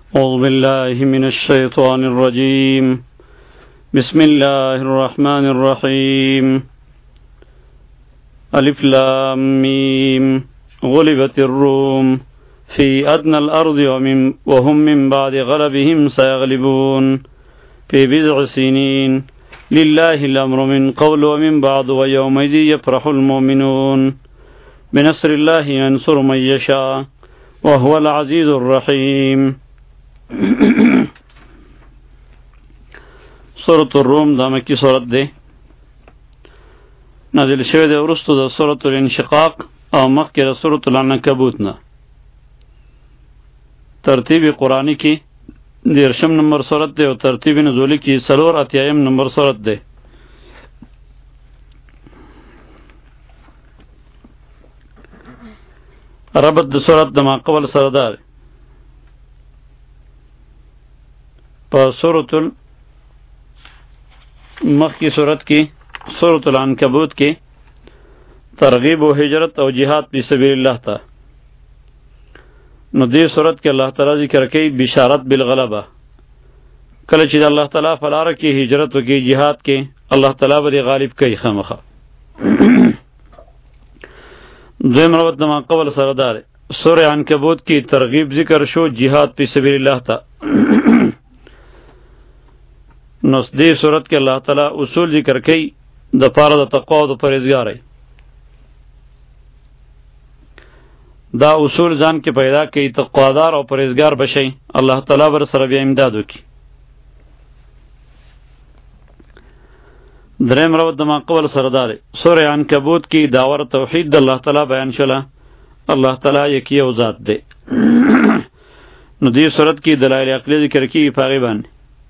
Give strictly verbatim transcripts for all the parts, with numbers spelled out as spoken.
أعوذ بالله من الشيطان الرجيم. بسم الله الرحمن الرحيم. ألف لام ميم. غلبت الروم في أدنى الأرض ومن وهم من بعد غلبهم سيغلبون في بضع سنين لله الأمر من قبل ومن بعد ويومئذ يفرح المؤمنون بنصر الله ينصر من يشاء وهو العزيز الرحيم. سورة الروم دا مکی سورت دے نازل شوه دے ورستو دا سورة الانشقاق او مخی دا سورة العنکبوت نا. ترتیب قرآنی کی دیرشم نمبر سورت دے و ترتیب نزولی کی سلور اتیایم نمبر سورت دے. ربط دا سورت دا ما قبل سردار پا سورة المخ کی صورت کی سورة العنکبوت کی ترغیب و ہجرت او جہاد فی سبیل اللہ تا. نو دی صورت کے اللہ تعالی ذکر کی بشارت بالغلبہ کله چې اللہ تعالی فلاره کی ہجرت و کی جہاد کی اللہ تعالی بری غالب کی خامخا. دویم روت نما قبل سردار سورة عنکبوت کی ترغیب ذکر شو جہاد فی سبیل اللہ تا. نو دی صورت کې الله تعالی اصول ذکر کوي د پاره د تقوا او د پرهیزګارۍ. دا اصول ځان کې پیدا کوي تقوادار او پرهیزګار بشي الله تعالی بر سره بیا امداد وکړي. دریم رو د ما قبل سردار سورة عنکبوت کی داور توحید د الله تعالی بیان شوله. الله تعالی یکی او ذات دی. نو دی صورت کی دلایل عقلی ذکر کی پاغي باندې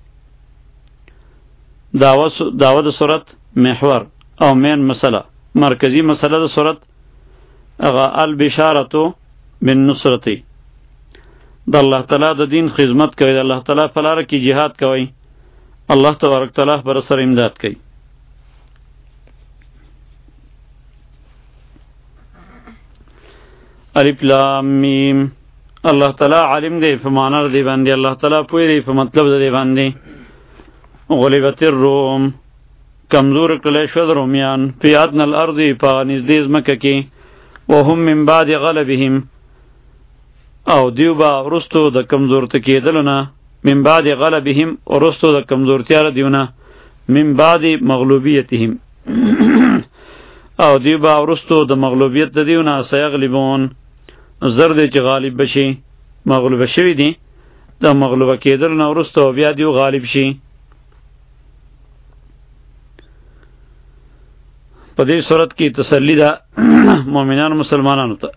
دعوت صورت محور او مین مسئلہ مرکزی مسئلہ دا صورت اغا البشارتو بالنصرتی دا اللہ تعالی دا دین خدمت کوي دا اللہ تعالی فلار کی جہاد کوي اللہ تبارک تعالی برسر امداد کوي. الف لام میم. اللہ تعالی عالم دی فمانر دی باندی اللہ تعالی پوی دی فمطلب دی باندی. غلبت الروم کمزور کلی شد رومیان فی ادنى الارض پا نزدیز مکہ کی وهم من بعد غلبهم او دیو با رستو د کمزور تکیدلونا من بعد غلبهم و رستو د کمزور تیار دیونا من بعد مغلوبیتهم او دیو با رستو د مغلوبیت دیونا سیغلبون زرد چی غالب بشی مغلوب شوی دی د مغلوب کیدلونا رستو بیا دیو غالب شی. په دې صورت کې تسلی ده مؤمنان مسلمانانو ته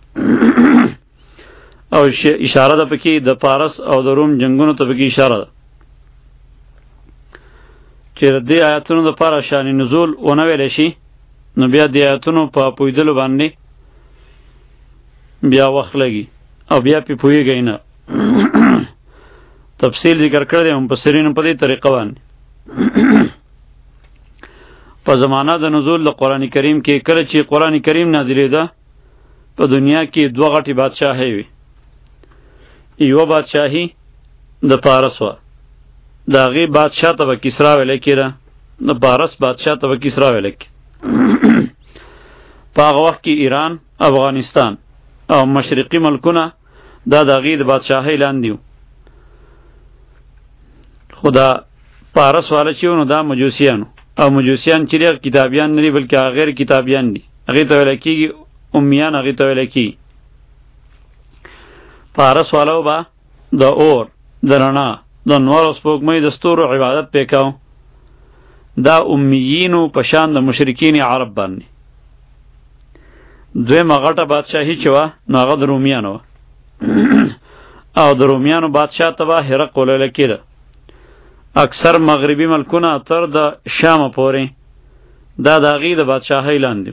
او اشاره ده پکې د پارس او د روم جنگونو ته پکې اشاره ده چې د دې آیاتونو د پاره شان نزول ونه ویل شي نو بیا د آیاتونو په پویدلو باندې بیا وخت لګي او بیا په پویږي نه تفصیل ذکر کړی هم په سرینو په دې طریقه باندې. په زمانہ د نزول د قرآن کریم کې کله چې قرآن کریم نازلېده په دنیا کې دوه غټې بادشاهۍ وي. یوه بادشاهي د پارس وه د هغې بادشاه ته به کسرا ویلی کېده د پارس بادشاه ته به کسرا ویلی کېده. په هغه وخت کې ایران افغانستان او مشرقي ملکونه دا د هغې د بادشاهۍ لاندې وو. خو دا پارس والا چې وو نو دا مجوسیانو او مجوسیان چې لري کتابیان نه دي بلکې غیر کتابیان دي. هغې ته ویل کېږي امیان هغې ته ویل کېږي. پارس والو به د اور د رڼا د نور او سپوږمۍ د ستورو عبادت پې کوو. دا امیینو په شان د مشرکین عرب باندې. دویمه غټه بادشاهي چې وه نو هغه د رومیانو وه او د رومیانو بادشاه ته به هرقل ویل کېده. اکثر مغربی ملکونه تر د شام پورې دا د هغې د بادشاهۍ لاندې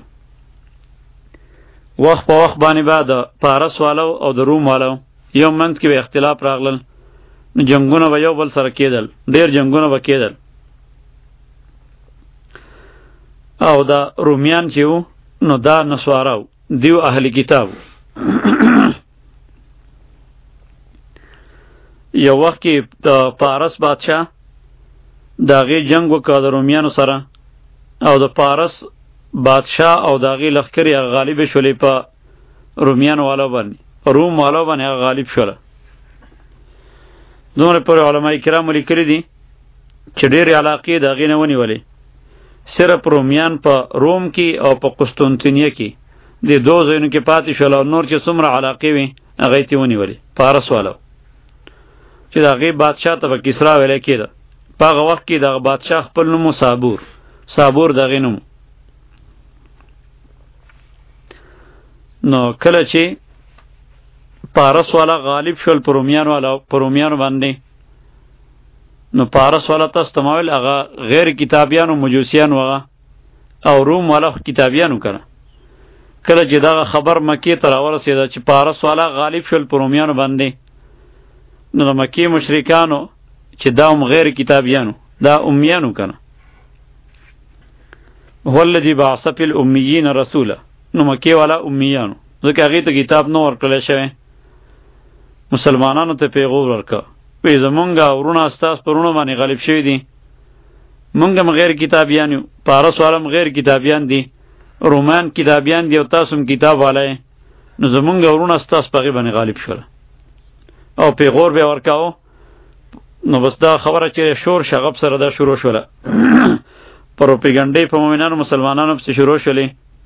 وخت په وخت باندې به د پارس والو او د روم والو یو منځ کې به اختلاف راغلل نو جنګونه به یو بل سره کېدل ډېر جنګونه به کېدل. او دا رومیان چې وو نو دا نسوارا وو دیو اهل کتاب یو وخت کې د پارس بادشاه د هغې جنګ وکړه د رومیانو سره، او د پارس بادشاه او د هغې لښکرې هغه غالبې شولې په رومیانو والا باندې، روم والا باندې هغه غالب شوله. دومره پورې علما کرامو لیکلي دي چې ډېرې علاقې د هغې نه ونیولې، صرف رومیان په روم کې او په قسطنطنیه کې د دوه ځایونو کې پاتې شول، او نور چې څومره علاقې وې هغه یې ترې ونیولې پارس والا، چې د هغې بادشاه ته به کسرا ویلی کېده. په هغه وخت کې دغه بادشاه خپل نوم و صابور، صابور د هغې نوم. نو کله چې پارس والا غالب شول په رومیانو والا په رومیانو باندې، نو پارس والا تاسو ته ما ویل هغه غیر کتابیانو مجوسیانو هغه، او روم والا کتابیانو کنه. کله چې دغه خبر مکې ته راورسېده چې پارس والا غالب شول په رومیانو باندې، نو د مکې مشرکانو چې دا هم غیر کتابیانو، دا امیانو کنه، هو الذي بعث فی الامیین رسولا، نو مکې والا امیانو، ځکه هغې ته کتاب نه ورکړلی شوی، مسلمانانو ته پیغور ورکړه، وی زمونږ ورونه ستاسو په ورونو باندې غالب شوي دي، مونږ هم غیر کتابیان یو، پارس والا هم غیر کتابیان دي، رومان کتابیان دي او تاسو هم کتاب والا یې، نو زمونږ ورونه ستاسو په هغې باندې غالب شوله او پیغور به یې ورکاوه. نو بس دا خبره چې شور شغب سره دا شروع شوله پروپیګنډې په مؤمنانو مسلمانانو پسې شروع شولې.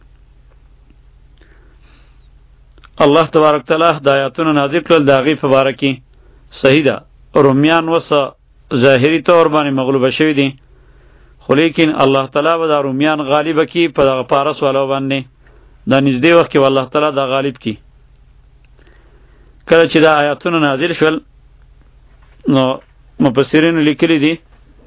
الله تبارک تعالی د آیاتونو نازل کړل د هغې په باره کې صحیح ده، رومیان وسه ظاهري طور باندې مغلوبه شوي دي، خو لیکن الله تعالی به دا رومیان غالبه کي په دغه پارس والا باندې، دا نږدې وخت کې الله تعالی دا غالب کی. کله چې دا آیاتونه نازل شول نو مفسرین لیکلي دي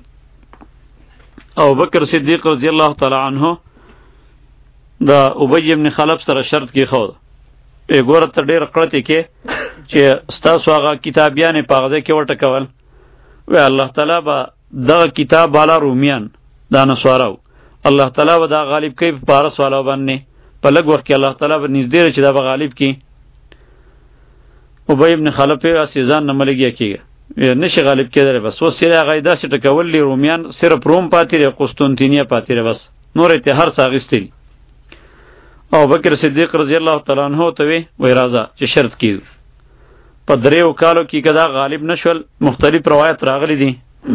او بکر صدیق رضی الله تعالی عنه دا ابی ابن خلف سره شرط کې خو ای ګوره ته ډېر قړتې کې چې ستاسو هغه کتابیانې په هغه ځای کې وټکول، وی الله تعالی به دغه کتاب والا رومیان دا نسوارو الله تعالی به دا غالب کوي په پارس والا باندې، په لږ وخت کې الله تعالی به نږدې چې دا به غالب کړي. ابی ابن خلف یې هسې ځان نه ملګیا کېږي، نشي غالب کېدلی، بس اوس یې هغه یې داسې ټکول دي رومیان صرف روم پاتې دی، قسطنطنیه پاتې دی، بس نور یې هر څه اخیستی دي. او بکر صدیق رضی الله تعالی عنه ته وی وی راځه چې شرط کیږي په دریو کالو کې کدا غالب نشول، مختلف روایت راغلی دي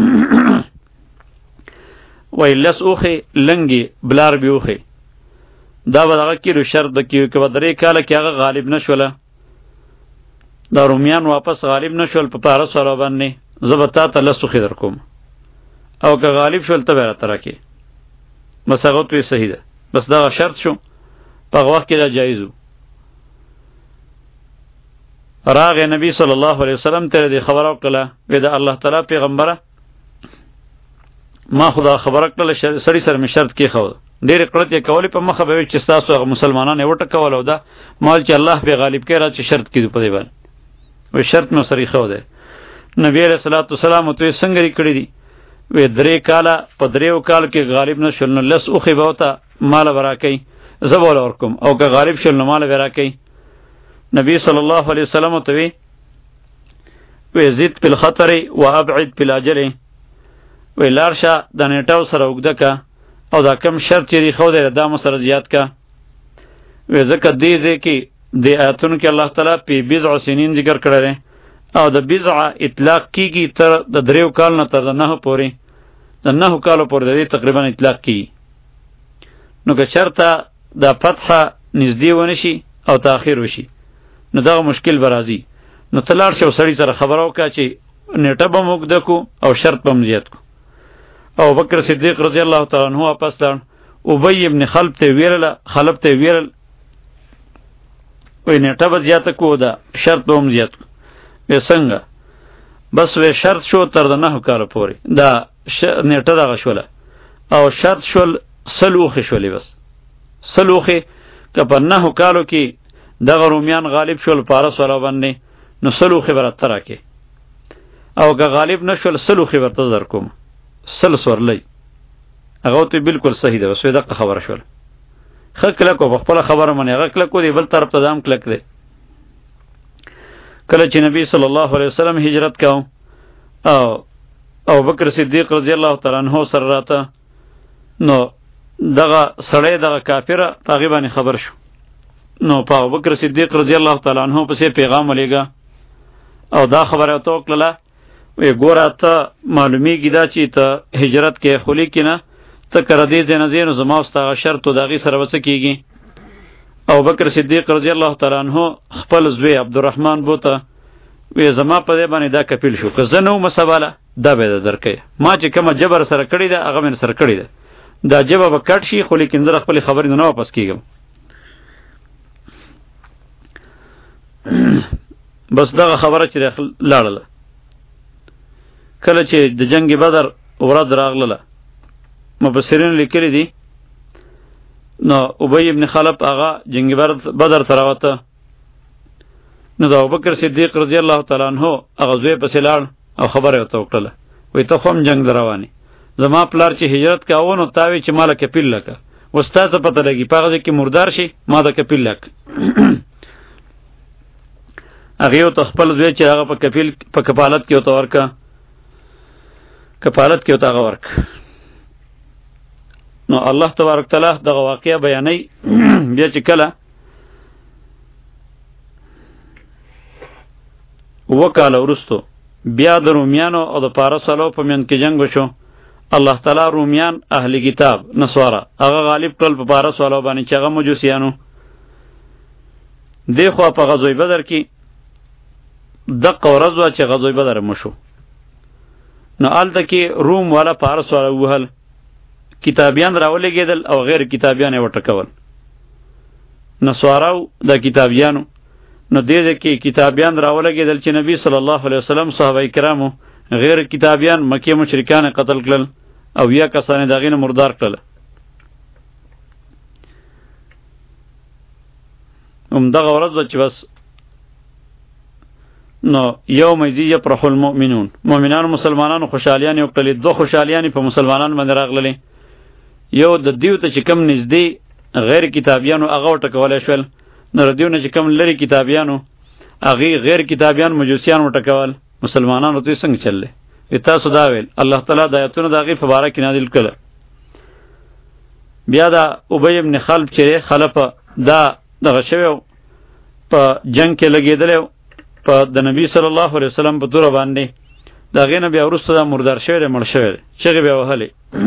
وی لس اوخه لنګي بلار بي اوخه، دا به دغه کیلو شرط د کیو کې په درې کاله کې هغه غالب نشوله، دا رومیان واپس غالب نشول په پارس والا باندې، زه به تا ته لس اوخې در کوم، او که غالب شول ته به راته راکې، بس هغه ته صحیح ده، بس دغه شرط شو په هغه وخت کې دا جایز و. راغې نبی صلی الله علیه وسلم ته دې خبره وکړله، وی د الله تعالی پیغمبره ما خدا خبره کړله سړي سره مې شرط کېښود، ډېرې کړت یې کولې په مخه به وي چې ستاسو هغه مسلمانان یې وټکول، او دا مال چې الله پې غالب کړی را چې شرط کېدو په دې باندې، وی شرط مې ورسره ایښودی. نبي علیه صلات وسلام ورته ویې څنګه دې کړي دي؟ وی درې کاله په دریو کالو کې غالب نه شول، نو لس اوښې به ورته ماله به راکوي، زه به وله ورکوم، او که غالب شول نو ماله به یې راکوي. نبی صلی الله علیه وسلم ورته وی وی زد فی الخطر و ابعد فی الاجل، وی لاړ شه د نیټو سره اوږده که، او دا کم شرط چې دی ښودی دا مو سره زیات که. وی ځکه دې ځای کې دې آیتونو کې الله تعالی پې بضع سنین ذکر کړی دی، او د بضع اطلاق کېږي تر د دریو کال نه تر د نهو پورې، د نهو کالو پورې د دې تقریبا اطلاق کېږي. نو که چېرته دا فتحه نږدې ونه شي او تاخیر وشي نو دغه مشکل به راځي، نو ته لاړ شه او سړي سره خبره وکړه چې نیټه به مو اوږده کړو او شرط به م زیات کړو. او بکر صدیق رضی الله تعالی عنه واپس لاړ، ابی ابن خلف ته ویرله خلف ته ویرل وی نیټه به زیاته کړو دا شرط به هم زیات کړو. وی څنګه؟ بس وی شرط شو تر د نهو کالو پورې، دا نیټه دغه شوله، او شرط شول سل اوښې شولې، بس سل اوښې که په نهو کالو کې دغه رومیان غالب شول پارس والا باندې، نو سل اوښې به راته راکې، او که غالب نه شول سل اوښې به ورته در کوم، سل سورلی. هغه ورته بالکل صحیح ده، بس وی دقه خبره شوله، ښه کلک و په خپله خبره منې، هغه کلک و دی بل طرف ته دا هم کلک دی. کله چې نبی صلی الله علیه وسلم هجرت کاو او ابو بکر صدیق رضی الله تعالی عنہ سره راته، نو دغه سړی دغه کافر هغه باندې خبر شو، نو په ابو بکر صدیق رضی الله تعالی عنہ پسې پیغام ولېګا او دا خبره تو کړله، وی ګوره ته معلومیږي دا چې ته هجرت کې خلی کې نه، ته کړه دې ځنه نو زما واستغه شرط او دغه سره وڅ کېږي. ابو بکر صدیق رضی الله تعالی عنہ خپل زوی عبدالرحمن بوته، وی زما په دې باندې دا کفیل شو که زه نو مسواله دا به درکې، ما چې کومه جبر سره کړی ده هغه من سره کړی ده، دا جبه به کټ شي خو لیکن زه خپل خبرې نه واپس کیږم. بس دغه خبره چې لاړله، کله چې د جنگ بدر ورځ راغله مفسرین لیکلي دي، نو ابی ابن خلف هغه جنگ بدر ته راوته، نو د ابوبکر صدیق رضی الله تعالی عنہ هغه زوی پسې لاړ او خبره ورته وکړله، وی ته خو هم جنگ روانې، زما پلار چې هجرت کاوه نو تاوی چې مال کپیل لکه استاد څه پته لګي پاغه کې مردار شي ما د کپیل لک. هغه ته خپل زوی چې هغه په کپیل په کفالت کې وته ورکا، کفالت کې وته هغه ورک. نو الله تبارک تعالی دغه واقعیا بیانوي بیا چې کله وکاله ورستو بیا د رومیانو او د پارسالو په من کې جنگ وشو، الله تعالی رومیان اهلی کتاب نصارا هغه غالب کړل په پارسالو باندې چې هغه مجوسیانو. دی خو په غزوه بدر کې دغه ورځ وا چې غزوه بدر مشو، نو آلته کې روم والا پارسالو وهل، کتابیان راولېږدل او غیر کتابیان یې وټکول، نصاراو د کتابیانو. نو دې کې کتابیان راولېږدل چې نبی صلی الله علیه وسلم صحابه کرامو غیر کتابیان مکه مشرکان قتل کړل او یا کسان دغه نه مردار کړل. هم دغه ورځ چې بس نو یوم یذ یفرح المؤمنون، مؤمنان مسلمانانو خوشالیان یو کړل، دوه خوشالیان په مسلمانان باندې راغللې، یو د دیو ته چې کم نږدې غیر کتابیانو هغه ټکولای شول، نو دیو نه چې کم لري کتابیانو هغه غیر کتابیان مجوسیان وټکول، مسلمانانو ته څنګه چللې؟ تاسو دا ویل الله تعالی د آیاتونو د هغې په باره کې نازل کړه. بیا دا ابی ابن خلف چې خلف دا دغه شوی په جنگ کې لګېدلی په د نبی صلی الله علیه وسلم په توره باندې، د هغې نه بیا وروسته دا مردار شوی دی، مړ شوی دی، چغې بیا وهلې.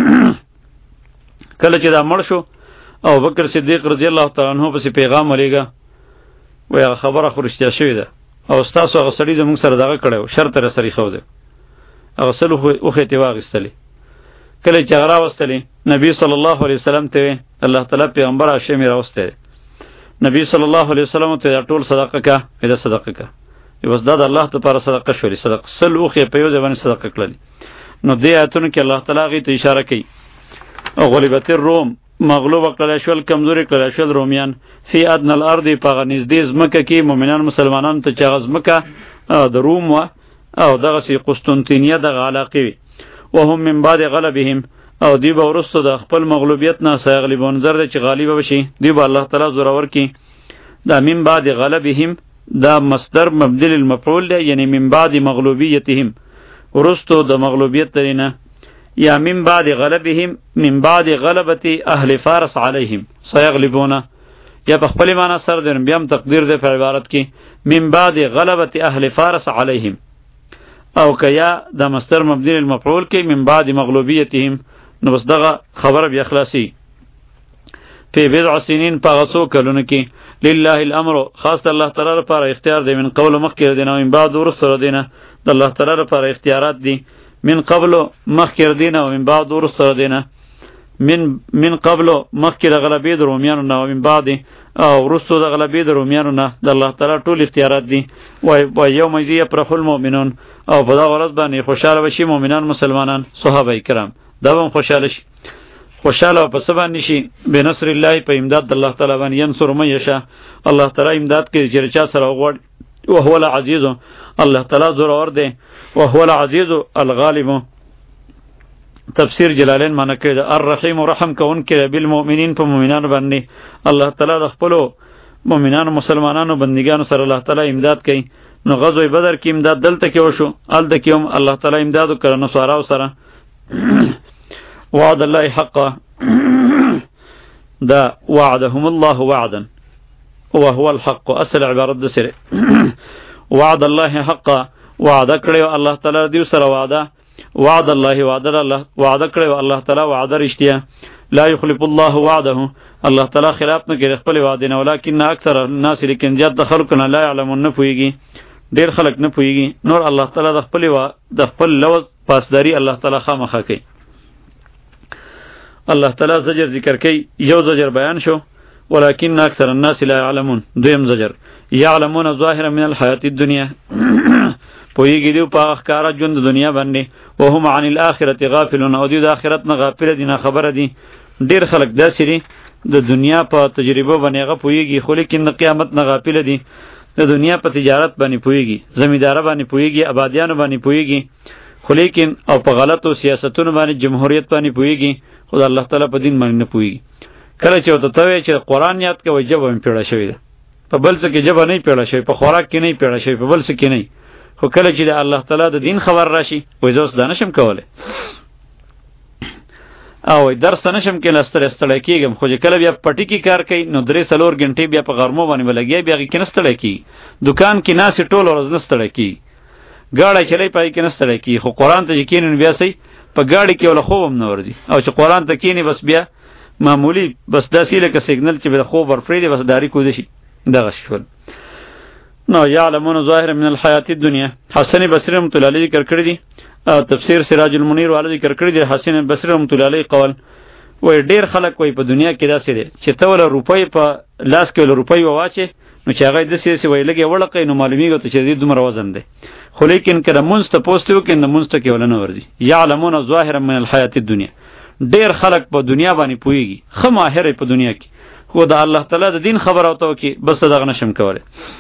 کله چې دا مړ شو او بکر صدیق رضی الله تعالی عنہ پسې پیغام ولېږه، وایي هغه خبره خو رښتیا شوې ده او ستاسو هغه سړي زموږ سره دغه کړی و، شرط یې راسره ایښودی، هغه سل اوښې ترې واخیستلې. کله چې هغه راوستلې نبی صلی الله علیه وسلم ته یې الله تعالی پیغمبر هاشم یې راوستی، نبی صلی الله علیه وسلم ته دا ټول صدقه کا، دا صدقه کا، بس دا د الله لپاره صدقه شولې، صدقه سل اوښې په یو ځای باندې صدقه کړلې. نو دې آیتونو کې الله تعالی هغې ته اشاره کوي، او غلبت الروم مغلوب کړل شول، کمزوري کړل شول رومیان، فی ادنى الارض په نږدې ځمکه کې مؤمنان مسلمانان ته چې هغه ځمکه د روم وه او دغسې قسطنطینیه دغه علاقې وي، وهم من بعد غلبهم او دوی به وروسته د خپل مغلوبیت نه سیغلبون، زر دی چې غالبه بشي، دوی به الله تعالی زورور کړي. دا من بعد غلبهم دا مصدر مبدل المفعول دی، یعنی من بعد مغلوبیتهم، وروسته د مغلوبیت درینه، یا من بعد غلبهم من بعد غلبت اهل فارس علیهم سیغلبون، یا په خپل معنا سره د بیا هم تقدیر دی په عبارت کې من بعد غلبت اهل فارس علیهم، او که یا د مصدر مبدل المفعول کې من بعد مغلوبیتهم، نو بس دغه خبره بیا خلاصي. فی بضع سنین په هغه څو کلونو کې لله الامر، خاص الله تعالی لپاره اختیار دی، من قبل مخکې دینه او من بعد وروسته دینه د الله تعالی لپاره اختیارات دي، من قبل مخکې دینه او من بعد وروسته دینه، من من قبل مخکې د غلبې د رومیانو نه او من بعد او وروسته د غلبې د رومیانو نه د الله تعالی ټول اختیارات دي. و یوم یذ یفرح المؤمنون، او په دغه ورځ باندې خوشحاله بشي مؤمنان مسلمانان صحابه کرام، دا به هم خوشحاله شي، خوشحاله او په څه باندې شي؟ بنصر الله، په امداد د الله تعالی باندې، ینصر من یشاء، الله تعالی امداد کوي چې چا سره وغواړي، وهو العزیز، الله تعالی زورور دی، وهو العزیز الغالب. تفسیر جلالین معنی کړی ده الرحیم، رحم کوونکی بالمؤمنین، په مؤمنانو باندې الله تعالی د خپلو مؤمنانو مسلمانانو بندگانو سره الله تعالی امداد کوي. نو غزوه بدر کې امداد دلته کې وشو، هلته کې هم الله تعالی امداد وکړ نصاراو سره. وعد الله حقا دا وعدهم الله وعدا وهو الحق، اصل عبارت د سره وعد الله حقا، وعده کړو الله تعالی دیو سره وعده، وعد الله وعد الله وعده کړو الله تعالی وعده رښتیا، لا يخلف الله وعده، الله تعالی خلاف نه کوي خپل وعده نه، ولکن اکثر الناس لیکن زیات خلقنا لا يعلمون، نه پويږي ډیر خلق نه پويږي. نور الله تعالی د خپل وا د خپل لوز پاسداری الله تعالی خامخا کوي. الله تعالی زجر ذکر کوي، یو زجر بیان شو ولكن اکثر الناس لا يعلمون، دویم زجر يعلمون ظاهرا من الحیات الدنیا، پویږي دیو په اخکارا ژوند د دنیا باندې، وهم عن الاخرة غافلون، او دیو د آخرت نه غافل دي نه خبره دي. ډیر خلق داسې دي د دنیا په تجربه باندې هغه پویږي، خو لیکن د قیامت نه غافل دي. د دنیا په تجارت باندې پویږي، زمیندار باندې پویږي، آبادیان باندې پویږي، خو لیکن او په غلطو سیاستونو باندې جمهوریت باندې پویږي، خو الله تعالی په دین باندې نه پویږي. کله چې وته توې چې قرآن یاد کوي جبه هم پیړه شوی ده، په بل څه کې جبه نه پیړه شوی، په خوراک کې نه پیړه شوی، په بل څه کې نه. خو کله چې د الله تعالی د دین خبر راشي وای زوس دا نشم کوله، او درس نشم کې لستر استړی کېږم، خو چې کله بیا پټی کې کار کوي نو درې څلور غنټې بیا په غرمو باندې ولګي، بیا کې نستړی کی، دکان کې ناس ټول ورځ نستړی کی، گاډی چلی پای کې نستړی کی. خو قرآن ته چې کینې بیا سي په گاډي کې ولا خوب هم نه ورځي، او چې قرآن ته کینې بس بیا معمولی بس داسې لکه سیګنل چې به خوب ورفریدي بس داری کو دي شي دغه شول. نو یعلمون ظاهر من الحیات الدنیا، حسن بصری رحمۃ اللہ علیہ ذکر کړی دی، تفسیر سراج المنیر والا ذکر کړی دی، حسن بصری رحمۃ اللہ علیہ قول وای ډیر خلک وای په دنیا کې داسې دي چې ته ول روپۍ په لاس کې ول روپۍ واچې نو چې هغه د سیاسي وای لګي وړقې نو معلومیږي ته چې دې دومره وزن دی، خو لیکن کله مونږ ته پوسټو کې نه مونږ ته کې ولنه ورځي. یعلمون ظاهرا من الحیات الدنیا، ډیر خلک په دنیا باندې پويږي، خه ماهر په دنیا کې، خو د الله تعالی د دین خبر اوته کې بس دغه نشم کوله.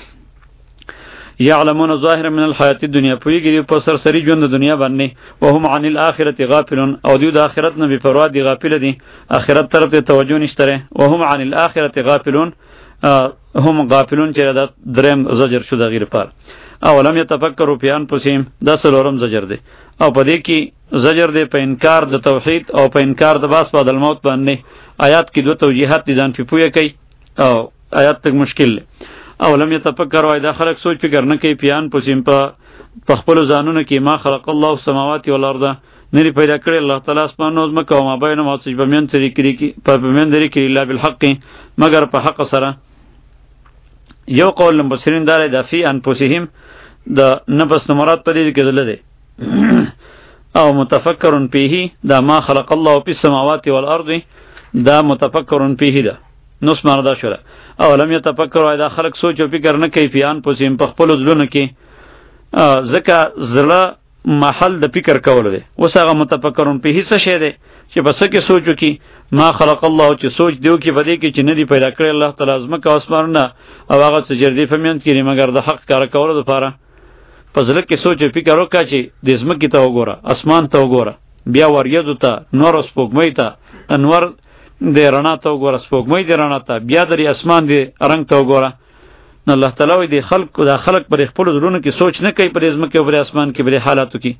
یعلمون ظاهرا من الحیات الدنیا، پویږي په سرسری ژوند د دنیا باندې، وهم عن الاخرة غافلون، او دیو د آخرت نه بے پروا دي، غافل دي، آخرت طرف ته توجه نشته. وهم عن الاخرة غافلون، هم غافلون چې د دریم زجر شو د غیر پار. اولم یتفکروا فی انفسهم، دا څلورم زجر دی، او په دې کې زجر دی په انکار د توحید او په انکار د باس بعد الموت باندې. آیات کې دوه توجیهات دي، ځان په پوهه کوي او آیات تک مشکل دی. اولم یتفکروا، دا خلق سوچ فکر نه کوي، پیان پسیم په خپل ځانونو کې ما خلق الله السماوات والارض، نری پیدا کړی الله تعالی اسمان او زمکه او ما بینهما څه په من سری کړی کی په من درې کې الا بالحق، مگر په حق سره. یو قول مبصرین دار د فی انفسهم د نفس مراد په دې کې دل دی او متفکرون فیه دا ما خلق الله فی السماوات والارض، دا متفکرون فیه ده نو سماره دا شوله. اولم یتفکروا، دا خلق سوچ او فکر نه کوي پیان پسیم په خپل ځلونه کې، ځکه زړه محل د فکر کول دی. اوس هغه متفکرون په هیڅ شی دی چې بس کې سوچو کې ما خلق الله، چې سوچ دیو کې بده کې چې نه دی پیدا کړی الله تعالی ازمکه اسمانونه او هغه سجدي فهمیند کړي مگر د حق کار کول لپاره. پزله کې سوچ او فکر وکړه چې د ازمکه ته وګوره، اسمان ته وګوره، بیا وریځو ته، نور سپوږمۍ ته، انور د رڼا ته وګوره، سپوږمۍ د رڼا ته، بیا د اسمان د رنگ ته وګوره. نو الله تعالی وی د خلق د خلق پر خپل ضرورت کې سوچ نه کوي، پر ازمکه او پر اسمان کې پر حالاتو کې.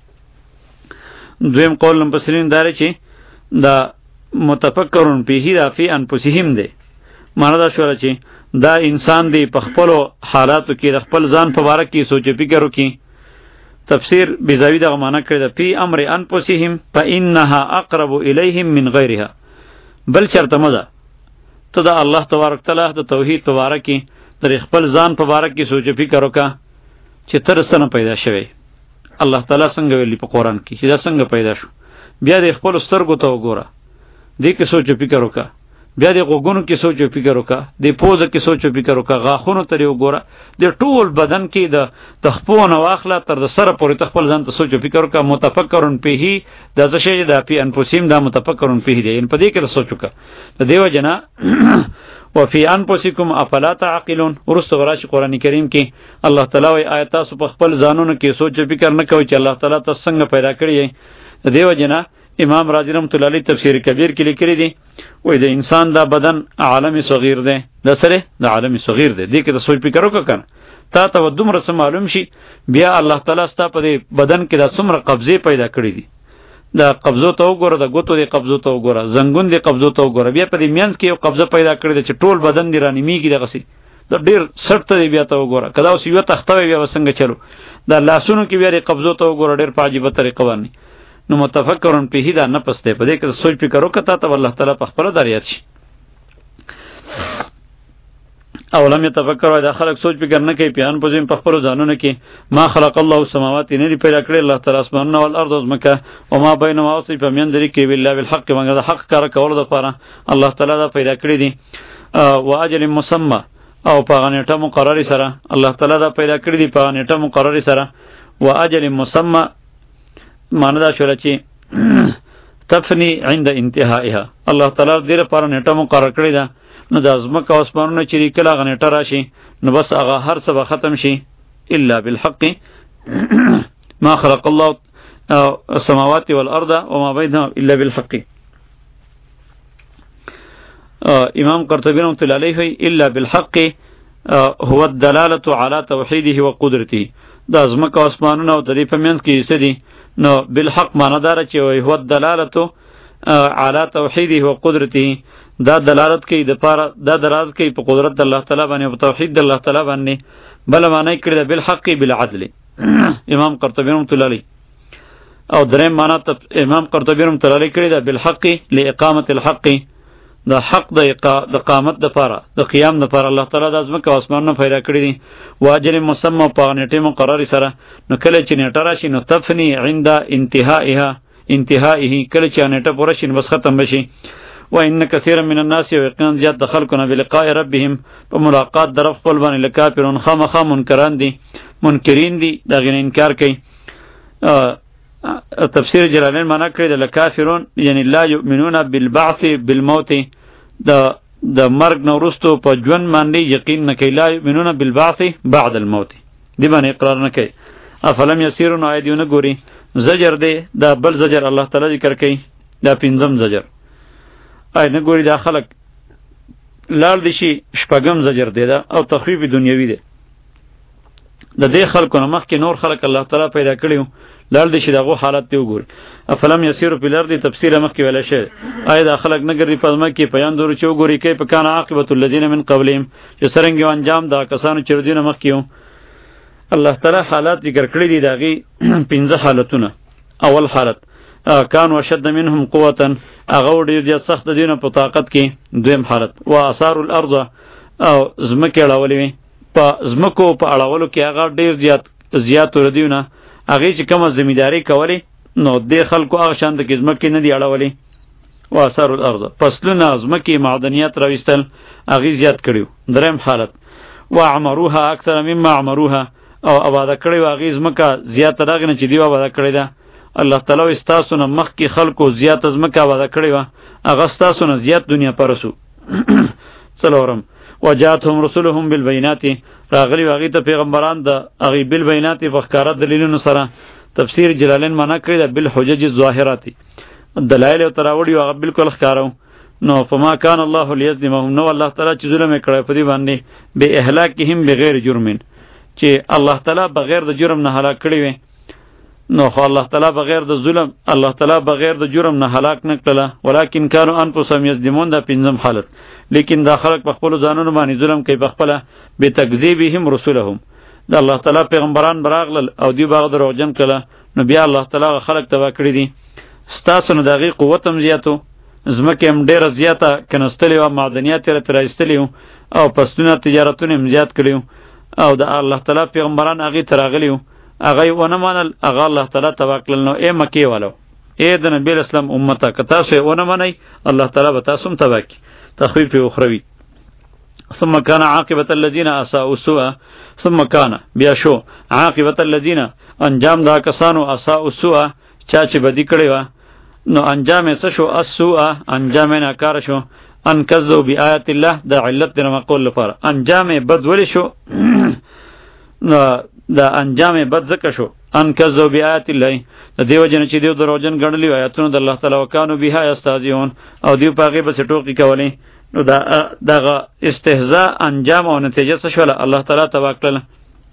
دویم قول مفسرین دار چې دا متفکرون فیه دا فی انفسهم دی، معنی دا شوره چې دا انسان دی په خپل حالاتو کې د خپل ځان په اړه کې سوچ فکر وکړي. تفسیر بیزاوی دا معنی کړی دا فی امر انفسهم فانها اقرب الیهم من غیرها، بل چرته مزه ته دا الله تبارک تعالی د توحید په اړه کې در خپل ځان په اړه کې سوچ فکر وکړه چې تر سره پیدا شوی الله تعالی څنګه ویلی په قرآن کې چې دا څنګه پیدا شو، بیا د خپل سترګو ته وګوره، دې کې سوچ فکر وکړه، بیا د غوګونو کې سوچ فکر وکړه، د پوزه کې سوچ فکر وکړه، غاښونو ته وګوره، د ټول بدن کې د تخپونه واخله تر د سره پورې خپل ځان ته سوچ فکر وکړه. متفکرون فیه دا څه شی دا فی انفسهم دا متفکرون فیه دی، ان په دې کې سوچ وکړه. د دیو جنا وفي انفسکم افلا تعقلون، ورسته وراشي قران کریم کې الله تعالی وی آیات تاسو په خپل ځانونو کې سوچ فکر نه کوئ چې الله تعالی تاسو څنګه پیدا کړی. د دیو جنا امام رازی رحمۃ اللہ علیہ تفسیر کبیر کې لیکلی دی، وای د انسان دا بدن عالم صغیر دی، د سره د عالم صغیر دی، دې کې د سوچ فکر وکړه کنه تا ته دومره څه معلوم شي بیا الله تعالی ستا په دې بدن کې دا څومره قبضې پیدا کړي دي دا قبضو ته وګوره د ګوتو دې قبضو ته وګوره زنګون دې قبضو ته وګوره بیا په دې مینځ کې یو قبضه پیدا کړي ده چې ټول بدن دې رانیمیږي دغسې دا ډېر سټ ته دی بیا ته وګوره که دا اوس یوه تخته وی بیا به څنګه چلو دا لاسونو کې بیا دې قبضو ته وګوره ډېر په عجیبه طریقه باندې نو متفکرون فیه دا نفس دی په دې کې سوچ فکر وکړه تا ته الله تعالی په خپله در یاد شي اولم یتفکر دا خلق سوچ فکر نه کوي پیان پوزیم په خپلو ځانونو کې ما خلق الله السماوات نه دی پیدا کړی الله تعالی اسمانونه والارض ځمکه او ما بینهما اوسې په میندې کې بالله بالحق مګر د حق کار کولو دپاره الله تعالی دا پیدا کړی دي و اجل مسمى او په هغه نیټه مقررې سره الله تعالی دا پیدا کړی دي په هغه نیټه مقررې سره و اجل مسمى معنی دا شوله چې تفنی عند انتهائها الله تعالی دې لپاره نیټه مقرر کړې ده نو د ځمکه او اسمانونه چې کله هغه نیټه راشي نو بس هغه هر څه به ختم شي الا بالحق ما خلق الله السماوات والارض وما بينهما الا بالحق امام قرطبی رحمۃ اللہ علیہ الا بالحق هو الدلاله على توحیده وقدرته دا ځمکه او اسمانونه او د دې په منځ کې څه دي نو بالحق معنی دار چې هو الدلاله على توحیده وقدرته دا دلالت کوي د پاره دا دلالت کوي په قدرت د الله تعالی باندې او توحید د الله تعالی باندې بل معنی کړی د بالحق بالعدل امام قرطبی رحمۃ اللہ علیہ او دریم معنی ته امام قرطبی رحمۃ اللہ علیہ کړی د بالحق لاقامه الحق د حق د د قامت د پاره د قیام د پاره الله تعالی د ځمکه او اسمانونه پیدا کړی دي واجر مسمى په نیټه مقرره سره نو کله چې نیټه راشي نو تفنی عند انتهائها انتهائه کله چې نیټه پوره شي بس ختم بشي و ان کثیر من الناس یقینا زیات د خلقونه بلقاء ربهم په ملاقات در خپل باندې لکافرون خامخا منکران دي منکرین دي دغه انکار کوي تفسیر جلالین معنا کړی د لکافرون یعنی لا یؤمنون بالبعث بالموت د د مرګ نو وروسته په ژوند باندې یقین نه کوي لا یؤمنون بالبعث بعد الموت دی باندې اقرار نه کوي افلم یسیرون آیدونه ګوري زجر دی دا بل زجر الله تعالی ذکر کوي دا پنځم زجر آی نه ګوري دا خلق لال دي شي شپږم زجر دی دا او تخفیف دنیوي دی د دې خلکو نه مخکې نور خلق الله تعالی پیدا کړیو لال دي شي دغه حالت دی وګوري افلم یسیرو فی الارض تفسیر مخکې ویل شي آی دا خلق نه ګرځي پزما کې پیان دورو چې وګوري کې په کان عاقبت الذین من قبلهم چې سرنګ انجام دا کسانو چې دینه مخکیو الله تعالی حالات ذکر کړی دي داغي پنځه حالتونه اول حالت کان وشد منهم قوتا اغه ډیر زیات سخت دینه په طاقت کې دویم حالت و اثار الارض او زمکه اړولې په زمکو په اړولو کې هغه ډیر زیات زیات ردیونه هغه چې کومه ځمیداری کولی نو د خلکو هغه شان د زمکه نه دی اړولې و اثار الارض فصلنا زمکه معدنیات راوستل هغه زیات کړیو دریم حالت و عمروها اکثر مما عمروها او آباد کړی هغه زمکه زیات راغنه چې دی آباد کړی ده الله تعالی استاسو نه مخ کې خلکو زیات زمکه آباد کړی و هغه استاسو نه زیات دنیا پرسو څلورم وجاتهم رسولهم بالبينات راغلی واغی ته پیغمبران د هغه بالبينات په ښکارا دلیلونو سره تفسیر جلالین معنا کړی د بالحجج الظاهرات دلایل او تراوړي هغه بالکل ښکارو نو فما كان الله ليظلمهم نو الله تعالی چې ظلم کړی په دې باندې به اهلاکهم بغیر جرم چې الله تعالی بغیر د جرم نه هلاک کړی وي نو خو الله تعالی بغیر د ظلم الله تعالی بغیر د جرم نه هلاک نه کړله ولکن كانوا انفسهم یظلمون دا پنځم حالت لیکن دا خلق په خپل ځانونو باندې ظلم کوي په خپل به تکذیبهم رسولهم دا الله تعالی پیغمبران براغلل او دی باغ دروغجن کړه نو بیا الله تعالی خلق تبا کړی دي ستاسو نه دغه قوت هم زیاتو زمکه هم ډیره زیاته کنستلی او معدنیات تر ترایستلی او پستونه تجارتونه هم زیات کړیو او دا الله تعالی پیغمبران هغه تراغلیو هغه ونه مانل هغه الله تعالی توکل نو ای مکی والو ای د نبی اسلام امته که تاسو ونه مانی الله تعالی به تاسو هم تباکی تخفیف اخروی ثم كان عاقبه الذين اساءوا السوء ثم كان بیا شو عاقبه الذين انجام دا کسانو اساءوا السوء چا چې بدی کړی و نو انجام یې څه شو السوء انجام یې ناکار شو ان کذو بیاات الله دا علت نه مقول لپاره انجام یې بد ولی شو دا انجام بد زکه شو ان کذو بیاات الله د دیو جن چې دیو دروژن غړلی آیاتونه د الله تعالی وکانو بها استاذیون او دیو پاګه بس ټوکی کولی نو دا دغه استهزاء انجام او نتیجه څه شول الله تعالی توکل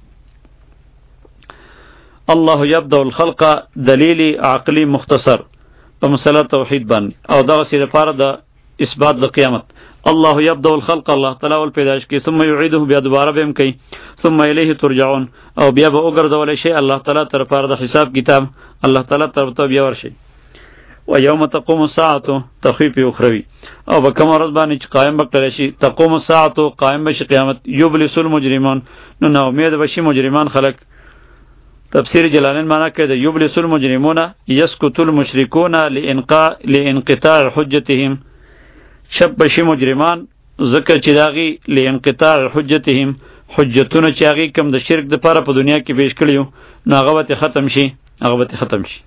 الله یبدأ الخلق دلیل عقلی مختصر په مسله توحید باندې او دا سره لپاره د اثبات د قیامت. الله یبدأ الخلق، الله تعالی ول پیدائش کی، ثم یعیده، بیا دوباره بهم کوي، ثم الیه ترجعون، او بیا به وګرځول شي الله تعالی تر پاره د حساب کتاب، الله تعالی تر ته بیا ورشي. و یوم تقوم الساعه تخفیف اخروی، او به کوم ورځ باندې چې قائم بکړل شي، تقوم الساعه قائم بشي قیامت، یبلس المجرمون، نو نو امید بشي مجرمان خلق. تفسیر جلالین معنی کړي د یبلس المجرمون یسکت المشرکون لانقاء لانقطاع حجتهم، شب بشي مجرمان ذکر چې داغي لانقطاع حجتهم، حجتونه چې هغه کم د شرک د پاره په دنیا کې پیش کړیو نو هغه به ختم شي، هغه به ختم شي.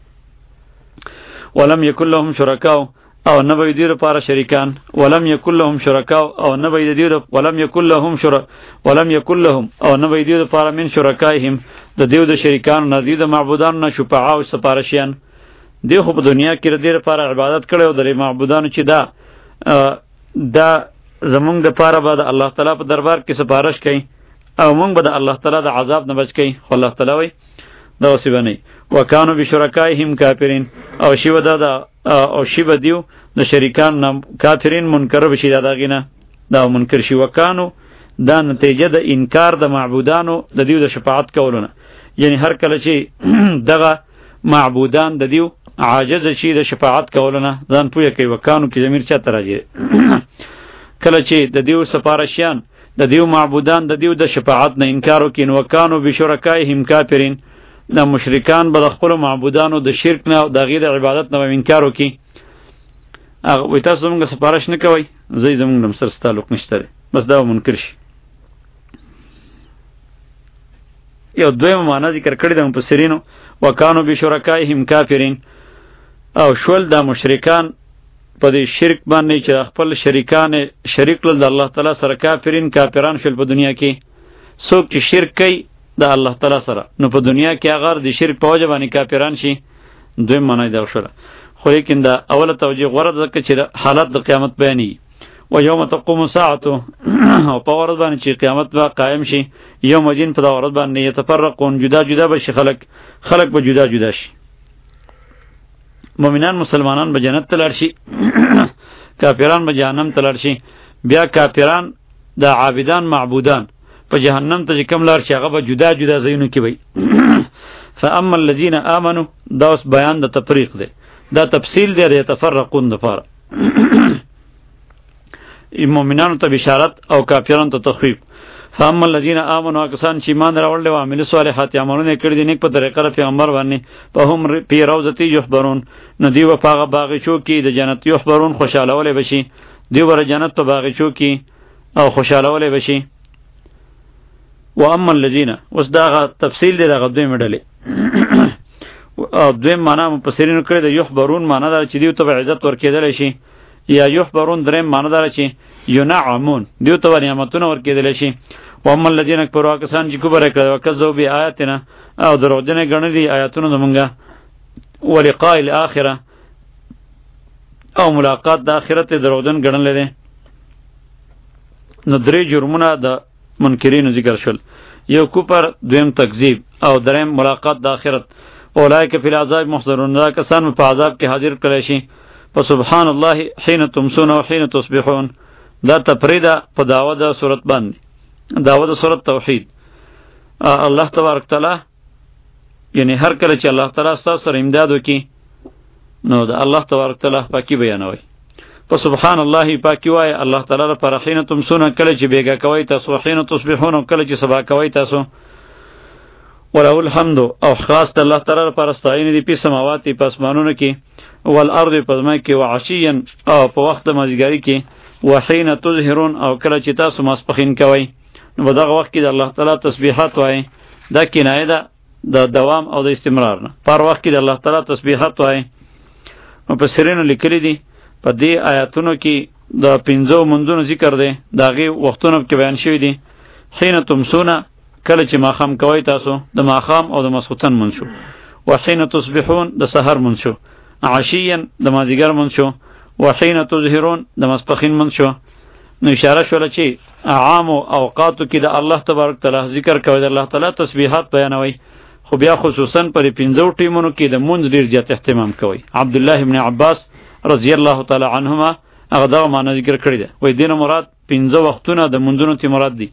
ولم یکن لهم شرکاء، او نه به دې لپاره شریکان، ولم یکن لهم شرکاء، او نه به دې ولم یکن لهم شر ولم یکن لهم، او نه به دې لپاره من شرکایهم، د دیو د شریکان نه دي د معبودانو نه شفعاء او سپارشیان. دی خو په دنیا کې د دې لپاره عبادت کړي او د معبودانو چې دا دا زمونږ د پاره به د الله تعالی په دربار کې سپارش کوي او مونږ به د الله تعالی د عذاب نه بچ کوي. خو الله تعالی وایي دا اوسې به نه وي. وکانو بشرکایهم کافرین، او شی به دا او شی به دیو د شریکان نه کافرین منکر بشي، دا دغې نه دا منکر شي. وکانو دا نتیجه د انکار د معبودانو د دیو د شفاعت کولو نه، یعنی هر کله چې دغه معبودان د دیو عاجز شي د شفاعت کولو نه ځان پوهه کوي. وکانو کې ضمیر چاته راځي؟ کله چې د دیو سپارشیان د دیو معبودان د دیو د شفاعت نه انکار وکړي، نو وکانو بشرکایهم کافرین، د مشرکان به د خپلو معبودانو د شرک نه او د هغې د عبادت نه به انکار وکړي. هغه وایي تاسو زموږ سپارش نه کوئ، زه زموږ نه سره تعلق نشته دی، بس دا به منکر شي. یو دویمه معنا ذکر کړې ده مفسرینو، وکانو بشرکایهم کافرین، او شول دا مشرکان په دې شرک باندې چې خپل شریکان شریک کړل د الله تعالی سره، کافرین کافران شول په دنیا کې. څوک چې شرک کوي د الله تعالی سره نو په دنیا کې هغه د شرک په وجه باندې کافران شي. دویم معنا دا شوله، خو لیکن دا اوله توجیه غوره ده چې حالت د قیامت بیانې. و یوم تقوم الساعه، او په ورځ باندې چې قیامت به قائم شي، یوم دین په دا ورځ باندې یتفرقون، جدا جدا به شي خلق، خلق به جدا جدا شي. مؤمنان مسلمانان به جنت ته لاړ شي، کافران به جهنم ته لاړ شي. بیا کافران د عابدان معبودان په جهنم ته چې کوم لاړ شي هغه به جدا جدا ځایونو کې وي. فاما الذين امنوا، دا اوس بیان د تفریق دی، دا تفصیل دی د یتفرقون دپاره. مؤمنانو ته بشارت او کافرانو ته تخفیف. فاما الذين امنوا، کسان چې ایمان راوړل او عمل صالحات عملونه کړی دي نیک په طریقه د پیغمبر باندې، په هم پی روضتی یحبرون، نو دی و پاغه باغچو کې د جنت یحبرون، خوشاله ولې بشي، دی ور جنت په باغچو کې او خوشاله ولې بشي. و اما الذين، اوس دا تفصیل دی دغه دوی مډلې. او دوی معنا مفسرین کړی د یحبرون معنا دا چې دی ته عزت ورکېدل شي، یا یحبرون دریم معنا دا چې ینعمون، دیو ته نعمتونه ورکېدل شي. و اما الذين كفروا، کسان چې کفر کړی او کذبوا بآیاتنا، او دروغجن ګڼلي آیاتونه زمونږه، ولقاء الاخره، او ملاقات د آخرت دروغجن ګڼلې دي. نو درې جرمونه د منکرینو ذکر شول، یو کفر، دویم تکذیب، او دریم ملاقات د آخرت. اولئک فی العذاب محضرون، دا کسان په عذاب کې حاضر کړی شي. فسبحان الله حين تمسون وحين تصبحون، دا تفریده په دعوه د صورت باندې، دعوه د صورت توحید. الله تبارک تعالی یعنی هر کله چې الله تعالی ستاسو سره امداد وکړي نو د الله تبارک تعالی پاکي بیانوي. په سبحان الله پاکي وای الله تعالی لپاره، حين تمسون کله چې بیګا کوي تاسو، حين تصبحون کله چې سبا کوي تاسو. وله الحمد، او خاص الله تعالی لپاره ستاینه دي په سماوات په اسمانونو کې، والارض په ځمکه کې، وعشیا، او په وخت د مازیګری کې، وحين تظهرون، او کله چې تاسو ماسپخین کوي نو په دغه وخت کې د الله تعالی تسبیحات وای. دا کنایه ده د دوام او د استمرار نه، پر وخت کې د الله تعالی تسبیحات وای. مفسرینو لیکلي دي په دې آیاتونو کې د پنځو منځونو ذکر دی، د هغې وختونو کې بیان شوي دي. حين تمسون کله چې ماښام کوئ تاسو، د ماښام او د ماسخوتن منځ شو. وحين تصبحون د سحر منځ شو. عشیا د مازدیګر منځ شو. وحين تظهرون د ماسپښین منځ شو. نو اشاره شوله چې عام اوقاتو کې د الله تبارک تعالی ذکر کوي، د الله تعالی تسبیحات بیانوي، خو بیا خصوصا پر پنځو ټیمونو کې د مونږ ډیر زیات اهتمام کوي. عبد الله ابن عباس رضی الله تعالی عنهما هغه دا معنی ذکر کړی ده، وای دینه مراد پنځه وختونه د مونږونو تی مراد دي.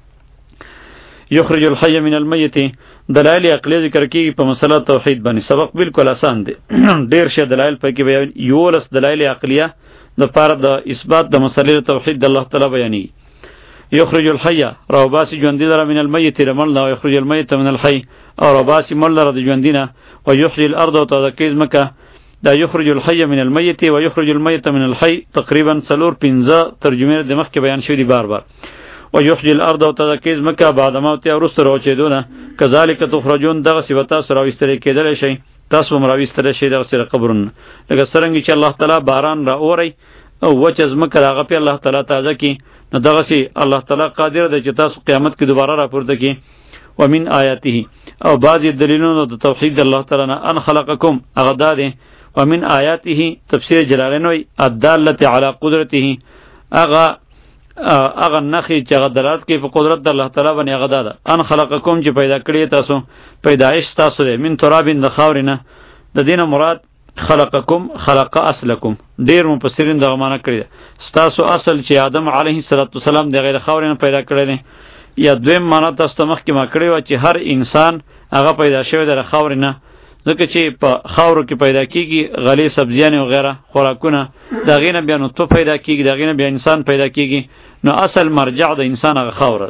یخرج الحی من المیت، دلایل عقلی ذکر کیږي په مسله توحید باندې. سبق بالکل آسان دی، ډیر شه دلایل پکې بیان، یولس دلایل عقلیه د پاره د اثبات د مسلې توحید د الله تعالی بیانې. یخرج الحی روباسی ژوندی لره من المیت رمل او یخرج المیت من الحی او روباسی مل لره د ژوندینه او یحیی الارض او تذکیز مکه. دا یخرج الحی من المیت و یخرج المیت من الحی تقریبا څلور پنځه ترجمه د مخ کې بیان شوی دی بار بار. و یحیی الارض او تذکیز مکه بعد موت او رست روچیدونه کذالک تخرجون، دغه صفات سره وستری کېدل شي، تاسو هم راوستل شي دغه سره قبرونه. لکه څنګه چې الله تعالی باران را اوري او وچ مکه هغه په الله تعالی تازه کی، نو دغه سي الله تعالی قادر دی چې تاسو قیامت کې دوباره راپورته کی. ومن آیاته او بعضی دلیلونو د توحید الله تعالی نه ان خلقکم هغه ده. ومن آیاته تفسیر جلالین وی الداله علی قدرته، هغه هغه نخی چې هغه دلالت کوي په قدرت د الله تعالی باندې، هغه ده ان خلقکم چې پیدا کړی تاسو، پیدایش تاسو ده من ترابین د خاورینه. د دینه مراد خلقکم خلق اصلکم، ډیر مفسرین دغه معنی کړی ده ستاسو اصل چې آدم علیه السلام د غیر خاورینه پیدا کړی دی. یا دویم معنی تاسو مخکې ما کړی و چې هر انسان هغه پیدا شوی د خاورینه، ځکه چې په خاورو کې پیدا کیږي غلې سبزیان او غیره خوراکونه، دغه نه بیا نو تو پیدا کیږي، دغه نه بیا انسان پیدا کیږي، نو اصل مرجع د انسان هغه خاور.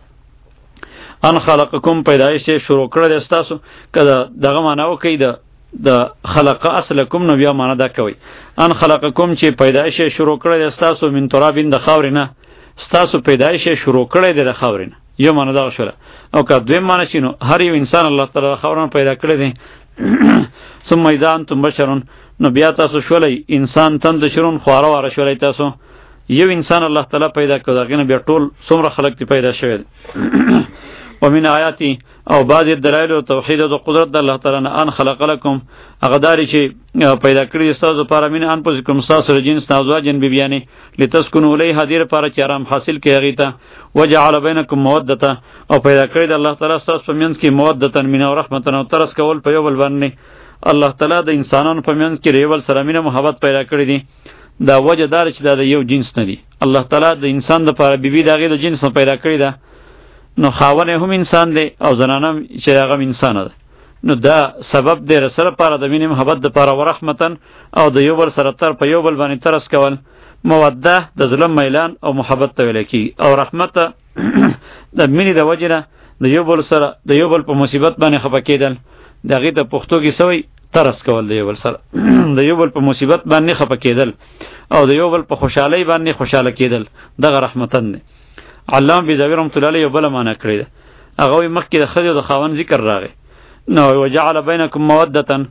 ان خلقکم پیدایش شروع کړی د تاسو، کله دغه معنی وکړي د د خلق اصلکم، نو بیا معنی دا کوي ان خلقکم چې پیدایش شروع کړی د تاسو من ترابین د خاورینه، تاسو پیدایش شروع کړی د خاورینه، یو معنی دا شوله. او که دویم معنی شنو هر یو انسان الله تعالی خاورونه پیدا کړی دی. ثم اذا انتم بشرون، نو بیا تاسو شولای انسان تند شرون خواره واره شولای تاسو. یو انسان الله تعالی پیدا کړ، دغه نه بیا ټول څومره خلق تی پیدا شوی. ومن آیاتی او بعض دلایل توحید او قدرت د الله تعالی نه ان خلق لكم، هغه داری چې پیدا کړی تاسو لپاره من ان پوزکم تاسو جنس ازواجن بیبیانی لتسكنوا الیها، دیر لپاره چې آرام حاصل کړئ هغه ته. وجعل بینکم موده، او پیدا کړی د الله تعالی تاسو په منځ کې مودتن مینه او رحمت او ترس کول په یو بل باندې. الله تعالی د انسانانو په منځ کې یو بل سره مینه محبت پیدا کړی دي. دا وجه دار چې دا یو جنس نه دی، الله تعالی د انسان لپاره بیبي دغه د جنس نه پیدا کړی ده، نو خاونه هم انسان دی او زنانه چې هغه انسان ده. نو دا سبب دی رسول لپاره د مینې محبت لپاره او رحمتن او د یو بل سره تر په یو بل باندې ترس کول. موده د ظلم میلان او محبت ته ویل کی، او رحمت د مینې د وجنه د یو بل سره د یو بل په مصیبت باندې خفه کېدل، دغه ته پښتو کې سوی ترس کول د یو بل سره د یو بل په مصیبت باندې خفه کېدل او د یو بل په خوشحالۍ باندې خوشاله کېدل، دغه رحمتن دی. علامه بیزاوی رحمت الله علیه بل معنی کړی ده، هغه مخکې د خدای د خاون ذکر راغی. نو وجعل بینکم مودتن،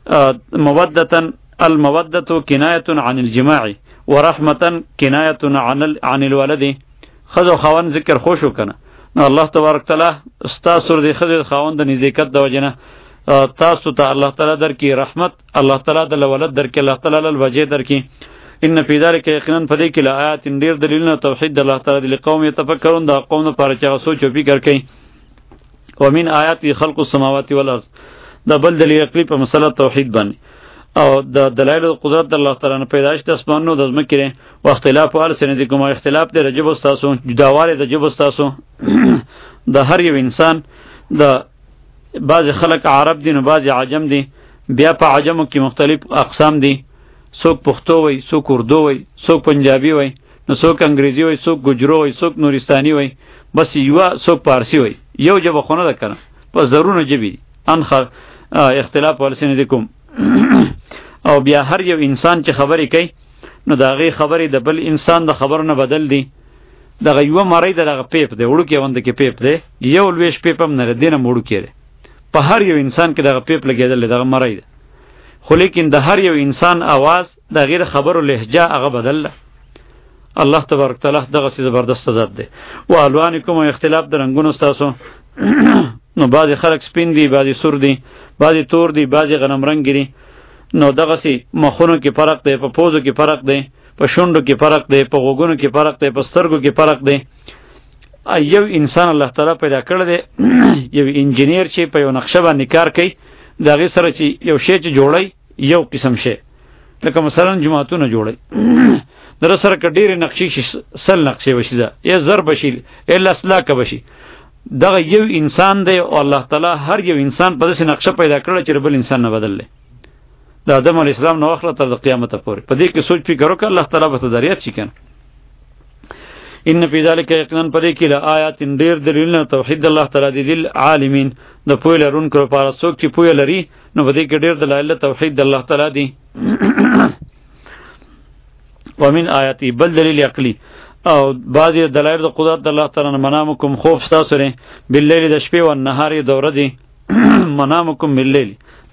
مودتن المودة کنایه عن الجماع ورحمتن کنایه عن عن الولد. خدای خاون ذکر خوشو کنه، نو الله تبارک تعالی استاسو د خدای خاون د نزدېکت د وجنه تاسو ته الله تعالی درکې رحمت، الله تعالی د ولد درکې، الله تعالی ل وجه درکې. ان فی ذلک یقینا فدی کې آیات ډیر دلیلونه توحید د الله تعالی د قوم یتفکرون، د قوم لپاره چې سوچ او فکر کوي. ومن آیات خلق السماوات والارض، د بل دلیل عقلی په مسله توحید باندې، او د دلایل قدرت د الله تعالی نه پیدائش د اسمانونو د ځمکې او اختلاف او السنتکم، اختلاف د رجب استاسو، جداواله د جب استاسو د هر یو انسان، د بعض خلق عرب دي نو بعض عجم دي، بیا په عجمو کې مختلف اقسام دي، څوک پښتو وای، څوک اردو وای، څوک پنجابي وای، نو څوک انګریزي وای، څوک ګجرو وای، څوک نورستاني وای، بس یو څوک پارسی وای، یو جبه خونه ده کنه، په ضروري جبي ان اختلاف ولسنتکم. او بیا هر یو انسان چې خبرې کوي نو دا غي خبرې د بل انسان د خبر نه بدل دي. دغه یو مړی دغه پیپ دی، وړو کې وند کې پیپ دی، یو لويش پیپ هم نه دینه وړو کې دی، په هر یو انسان کې دغه پیپ لګیدل دغه مړی دی. خو لیکن د هر یو انسان आवाज د غیر خبرو لهجه هغه بدل. الله تبارک تعالی دغه سي زبردست ذات دی. او الوانکم او اختلاف د رنگونو تاسو نو بعضی خلک سپین دي، بعضی سور دي، بعضی تور دي، بعضی غنم رنگ دي. نو دغه سي مخونو کې فرق دی، په پوزو کې فرق دی، په شونډو کې فرق دی، په غوګونو کې فرق دی، په سترګو کې فرق دی. یو انسان الله تعالی پیدا کړی دی یو انجینیر چې په یو نقشه باندې کار کوي د هغې سره چې یو شی چې جوړی یو قسم شی لکه مثلا جماعتونه جوړی در سره که ډېرې نقشې شي سل نقشې بشي زه یا زر بشي یا لس لاکه بشي دغه یو انسان دی او الله تعالی هر یو انسان په داسې نقشه پیدا کړی چې بل انسان نه بدل دی د آدم علیه السلام نه واخله تر د قیامته پورې په دې کې سوچ فکر وکړه الله تعالی به ته دریات شي کنه ان فی ذلک یقینا پدې کې له آیات ډېر دلیلونه توحید الله تعالی دی دل عالمین د پوهې لرونکو لپاره څوک چې پوهه لري نو په دې کې ډېر دلایل توحید الله تعالی دی ومن آیاتی بل دلیل عقلی او بعضی دلایل د قدرت الله تعالی نه منامکم خوف تاسو لري باللیل د شپې او نهار د ورځې منامکم باللیل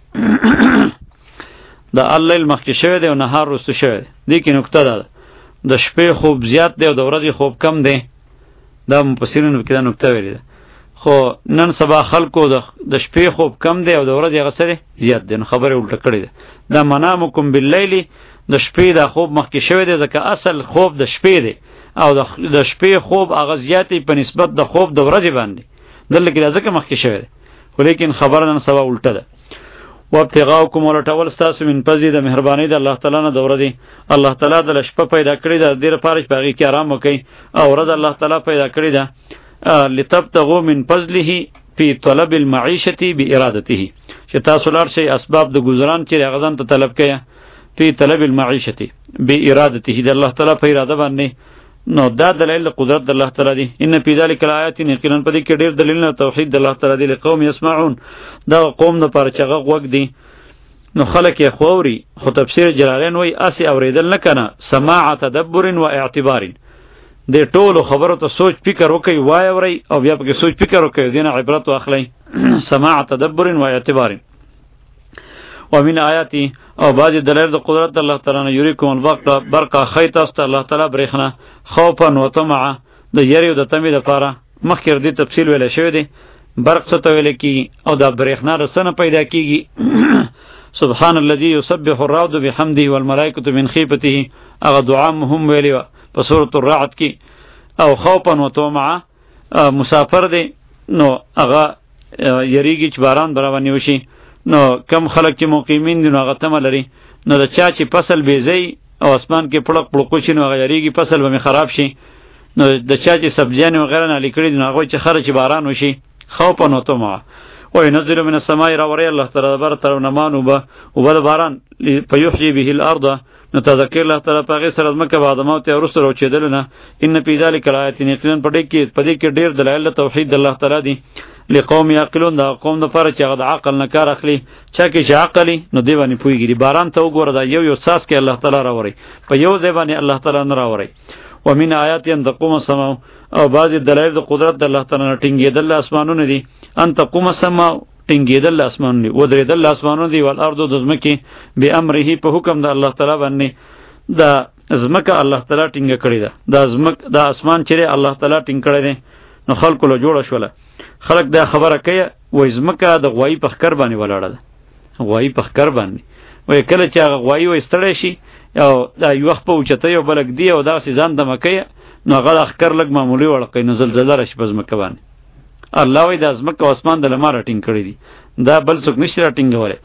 د الليل مخکې شوی دی او نهار وروسته شوی دی دې کې نکته ده د شپې خوب زیات دی او د ورځې خوب کم دی دا مفسرینو کې دا نکته ویلې ده خو نن سبا خلکو د شپې خوب کم دی او د ورځې هغه څه زیات دی نو خبره الټه کړې ده دا منامکم باللیل د شپې دا خوب مخکې شوی دی ځکه اصل خوب د شپې دی او د شپې خوب هغه زیاتې په نسبت د خوب د ورځې باندې دلته کې ځکه مخکې شوی دی خو لیکن خبره نن سبا الټه ده وابتغاؤکم ولټول ستاسو من فضل د مهربانۍ د الله تعالی نه د ورځې الله تعالی د شپه پیدا کړې ده د دې لپاره چې په هغې کې آرام وکړئ او ورځ الله تعالی پیدا کړې ده لتبتغوا من فضله فی طلب المعیشة بارادته چې تاسو لاړ شئ اسباب د گذران چې هغه ځان ته طلب کړئ فی طلب المعیشة بارادته د الله تعالی په اراده باندې نو دا دلیل قدرت د الله تعالی دی ان فی ذلک الآیات یقینا په دې کې ډېر دلیلونه توحید د الله تعالی دی لقوم یسمعون دا قوم نه پر چغه غوږ دی نو خلک یې خوري خو تفسیر جلالین وای اسی اوریدل نه کنه سماع تدبر و اعتبار دې ټولو خبرو ته سوچ فکر وکي وای اوري او بیا په سوچ فکر وکي دینه عبرت واخلي سماع تدبر و اعتبار ومن آیاتی او بعضی دلایل د قدرت الله تعالی نه یریکم الوقت برقه خیت است الله تعالی برېخنه خوفا و طمعا د یری او د تمې لپاره مخکې دې تفصیل ویل شوی دی برق څه ته ویل کیږي او د برېخنه رسنه پیدا کیږي سبحان الذي يسبح الرعد بحمده والملائکه من خیفته هغه دعا مهم ویلی په سورۃ الرعد کې او خوفا و طمعا مسافر دی نو هغه یریږي چې باران برابر وشي نو کم خلک چې مقیمین دي نو هغه تمه لري نو د چا چې فصل بیزی او اسمان کې پړق پړق شي نو هغه یریږي فصل به خراب شي نو د چا چې سبزیان وغیره نه لیکړي نو هغه چې خرچ باران وشي خوفا و طمعا و ينزل من السماء راوري الله تعالی بر تر نمانو به او بل باران فيحيي به الارض نو تذکر الله تعالی پاګه سره مکه بعد موت او رسل او چیدلنه ان فی ذلک الایات یقینا پدې کې پدې کې ډیر دلایل توحید الله تعالی دی لقوم یعقلون دا قوم د پاره چې هغه د عقل نه کار اخلي چا کې چې عقلی نو دی باندې پویږي باران ته وګوره دا یو یو ساس کې الله تعالی راوري په یو ځای باندې الله تعالی نه راوري ومن آیات ان تقوم السماء او بعضی دلایل د قدرت د الله تعالی نه ټینګېدل اسمانونه دي ان تقوم السماء ټینګېدل اسمانونه دي ودرېدل اسمانونه دي ول ارض د زمکه به امره په حکم د الله تعالی باندې دا زمکه الله تعالی ټینګ کړی ده دا زمک دا اسمان چې الله تعالی ټینګ کړی دی نو خلکو له جوړه شوله خلک دا خبره کوي وای زمکه د غوایی په خکر باندې ولاړه ده غوایی په خکر باندې وای کله چې هغه غوایی وای ستړی شي او دا یو وخت په اوچته یو بلک دی او دا سیزان د مکه نو هغه خکر لګ معمولی وړقې نو زلزلہ راشي په زمکه باندې الله وای د زمکه او اسمان د لمر ټینګ کړی دي دا بل څوک نشي راټینګولی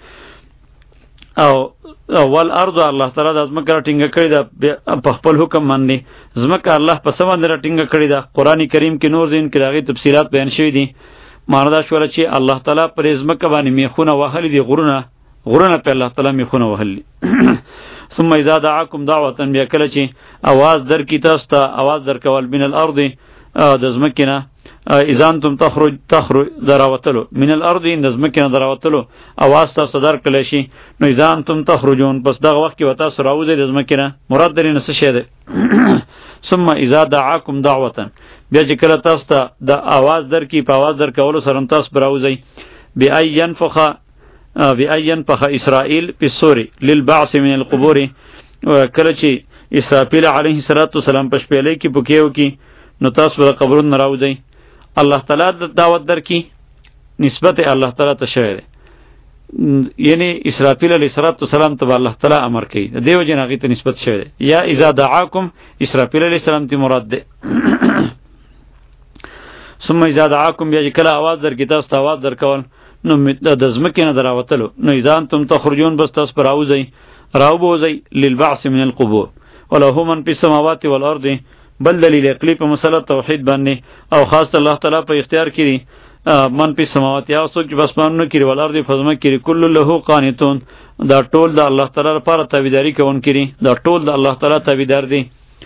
او اول ارض الله تعالی د زمکه راټینګ کړی ده په خپل حکم باندې زمکه الله په سم باندې راټینګ کړی ده قران کریم کې نور دین کې دغه تفصيلات بیان شوی دي ماندا شوړه چې الله تعالی پر زمکه باندې میخونه وهلي دي غرونه غرونه په الله تعالی میخونه وهلي ثم اذا دعاكم دعوه بیا کله چې आवाज در کی تاسو ته आवाज در کول من الارض د زمکه نه اذا انتم تخرج تخرج دراوتلو من الارض ان زمکه نه دراوتلو आवाज تاسو در کله شي نو اذا انتم تخرجون پس دغه وخت کې وتا سره راوځي د زمکه نه مراد درې نه څه شه ده ثم اذا دعاكم دعوه بیا چې کله تاسو ته د आवाज در کی په आवाज در کولو سره تاسو براوځي بأي ينفخ بأي ينفخ اسرائيل بالصور للبعث من القبور کله چې اسرافیل علیه السلام په شپېلې کې پکېو کې نو تاسو به قبرون راوځي الله تعالی د دعوت در کی نسبت الله تعالی ته شوی دی یعنی اسرافیل علیه السلام ته الله تعالی امر کوي د دیو جن هغه ته نسبت شوی دی یا اذا دعاکم اسرافیل علیه السلام ته مراد دی ثم اذا دعاکم بیا کله आवाज درکې تاسو ته आवाज درکول نو د ځمکې نه دراوتلو نو اذا انتم تخرجون بس تاسو پر راوځئ راوبوځئ للبعث من القبور وله من فی السماوات والارض بل دلیل عقلی په مسله توحید باندې او خاص الله تعالی په اختیار کړي من فی السماوات یا څوک چې بس باندې کړي والارض فزما کړي کل له قانتون دا ټول د الله تعالی لپاره تابعداري کوون کړي دا ټول د الله تعالی تابعدار دي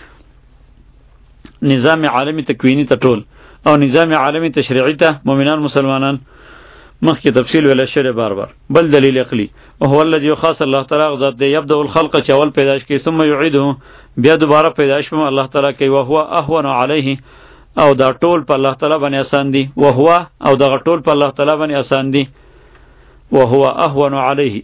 نظام عالمی تکوینی ته ټول او نظام عالمی تشریعی ته مؤمنان مسلمانان مخکې تفصیل ویل شوی بار بار بل دلیل عقلی او هو الذی خاص الله تعالی ذات دی یبدا الخلق چول پیدائش کی ثم یعیده بیا دوباره پیدائش هم الله تعالی کوي او هو اهون علیه او دا ټول په الله تعالی باندې آسان دي او هو او دا ټول په الله تعالی باندې آسان دي او هو اهون علیه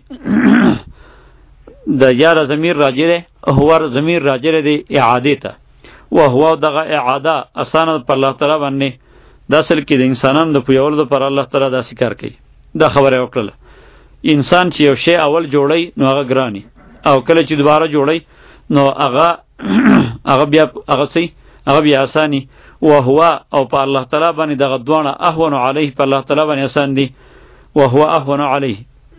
دا یار ضمیر راجع دی هو ضمیر راجع دی اعاده ته او هو دغه اعاده آسان په الله تعالی باندې دا اصل کې د انسانانو د پویولو پر الله تعالی دا کار کوي دا خبره وکړه انسان چې یو شی اول جوړی نو هغه ګرانی او کله چې دوباره جوړی نو هغه هغه بیا هغه سي هغه بیا آسانی او هو او په الله تعالی باندې دغه دوانه اهون علیه په الله تعالی باندې آسان دي او هو اهون علیه